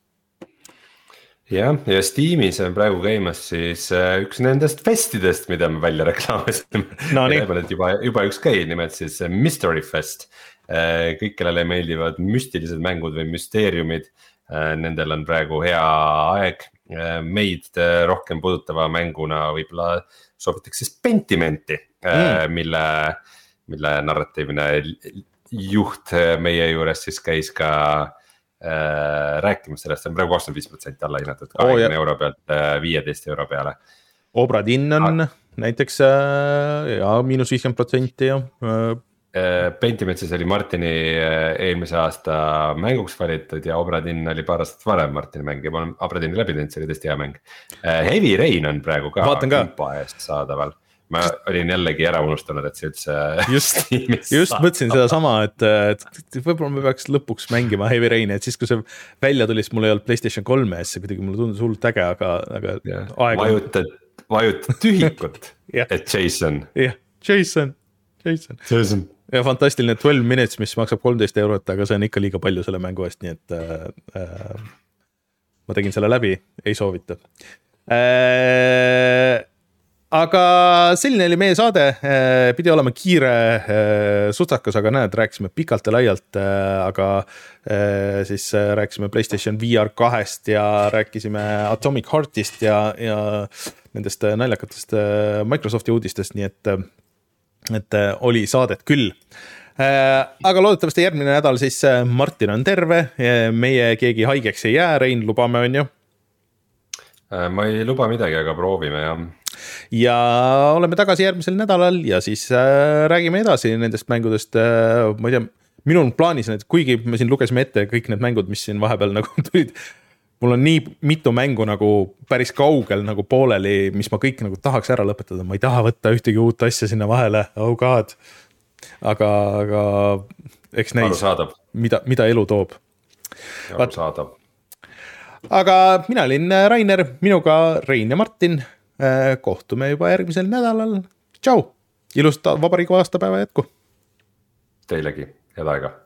Jah, ja Steamis on praegu käimas siis uh, üks nendest festidest, mida me välja reklaamisime. No, juba, juba üks käi, nimelt siis Mystery Fest. Uh, kõik, kellele meeldivad müstilised mängud või müsteeriumid, uh, nendel on praegu hea aeg. Uh, meid uh, rohkem puudutava mänguna võib-olla sobitakse siis Pentimenti, mm. mille, mille narratiivne juht meie juures siis käis ka äh, rääkimas sellest, see on praegu kakskümmend viis protsenti alla hinnatud kahekümne oh, euro pealt äh, viieteist euro peale. Obra Dinn on ah. näiteks äh, ja miinus viiskümmend protsenti ja äh. Pentiment siis oli Martini eelmise aasta mänguks valitud ja Obra Dinn oli paar aastat varem Martini mäng ja ma olen Obra Dinni läbi teinud, see oli tõesti hea mäng. Heavy Rain on praegu ka, ka. eest saadaval, ma olin jällegi ära unustanud, et see üldse just, just mõtlesin seda sama, et, et võib-olla me peaks lõpuks mängima Heavy Raini, et siis kui see välja tuli, siis mul ei olnud PlayStation kolme ees, see kuidagi mulle tundus hullult äge, aga, aga yeah. vajutad, vajutad tühikut yeah. et Jason. jah, Jason, Jason. Jason. Ja fantastiline twelve minutes, mis maksab kolmteist eurot, aga see on ikka liiga palju selle mängu eest, nii et äh, äh, ma tegin selle läbi, ei soovita äh,. Aga selline oli meie saade, pidi olema kiire sutsakas, aga näed, rääkisime pikalt ja laialt, aga siis rääkisime PlayStation V R kahest ja rääkisime Atomic Heartist ja, ja nendest naljakatest Microsofti uudistest, nii et, et oli saadet küll. Aga loodetavasti järgmine nädal siis Martin on terve, meie keegi haigeks ei jää, Rein, lubame on ju? Ma ei luba midagi, aga proovime jah. Ja oleme tagasi järgmisel nädalal ja siis äh, räägime edasi nendest mängudest äh,, ma ei tea, minul on plaanis, et kuigi me siin lugesime ette kõik need mängud, mis siin vahepeal nagu tulid, mul on nii mitu mängu nagu päris kaugel nagu pooleli, mis ma kõik nagu tahaks ära lõpetada, ma ei taha võtta ühtegi uut asja sinna vahele, oh god, aga, aga eks näis, mida, mida elu toob. Arusaadav. Aga mina olin Rainer, minuga Rein ja Martin. Kohtume juba järgmisel nädalal. Tšau! Ilusat vabariigi aastapäeva jätku! Teilegi, head aega!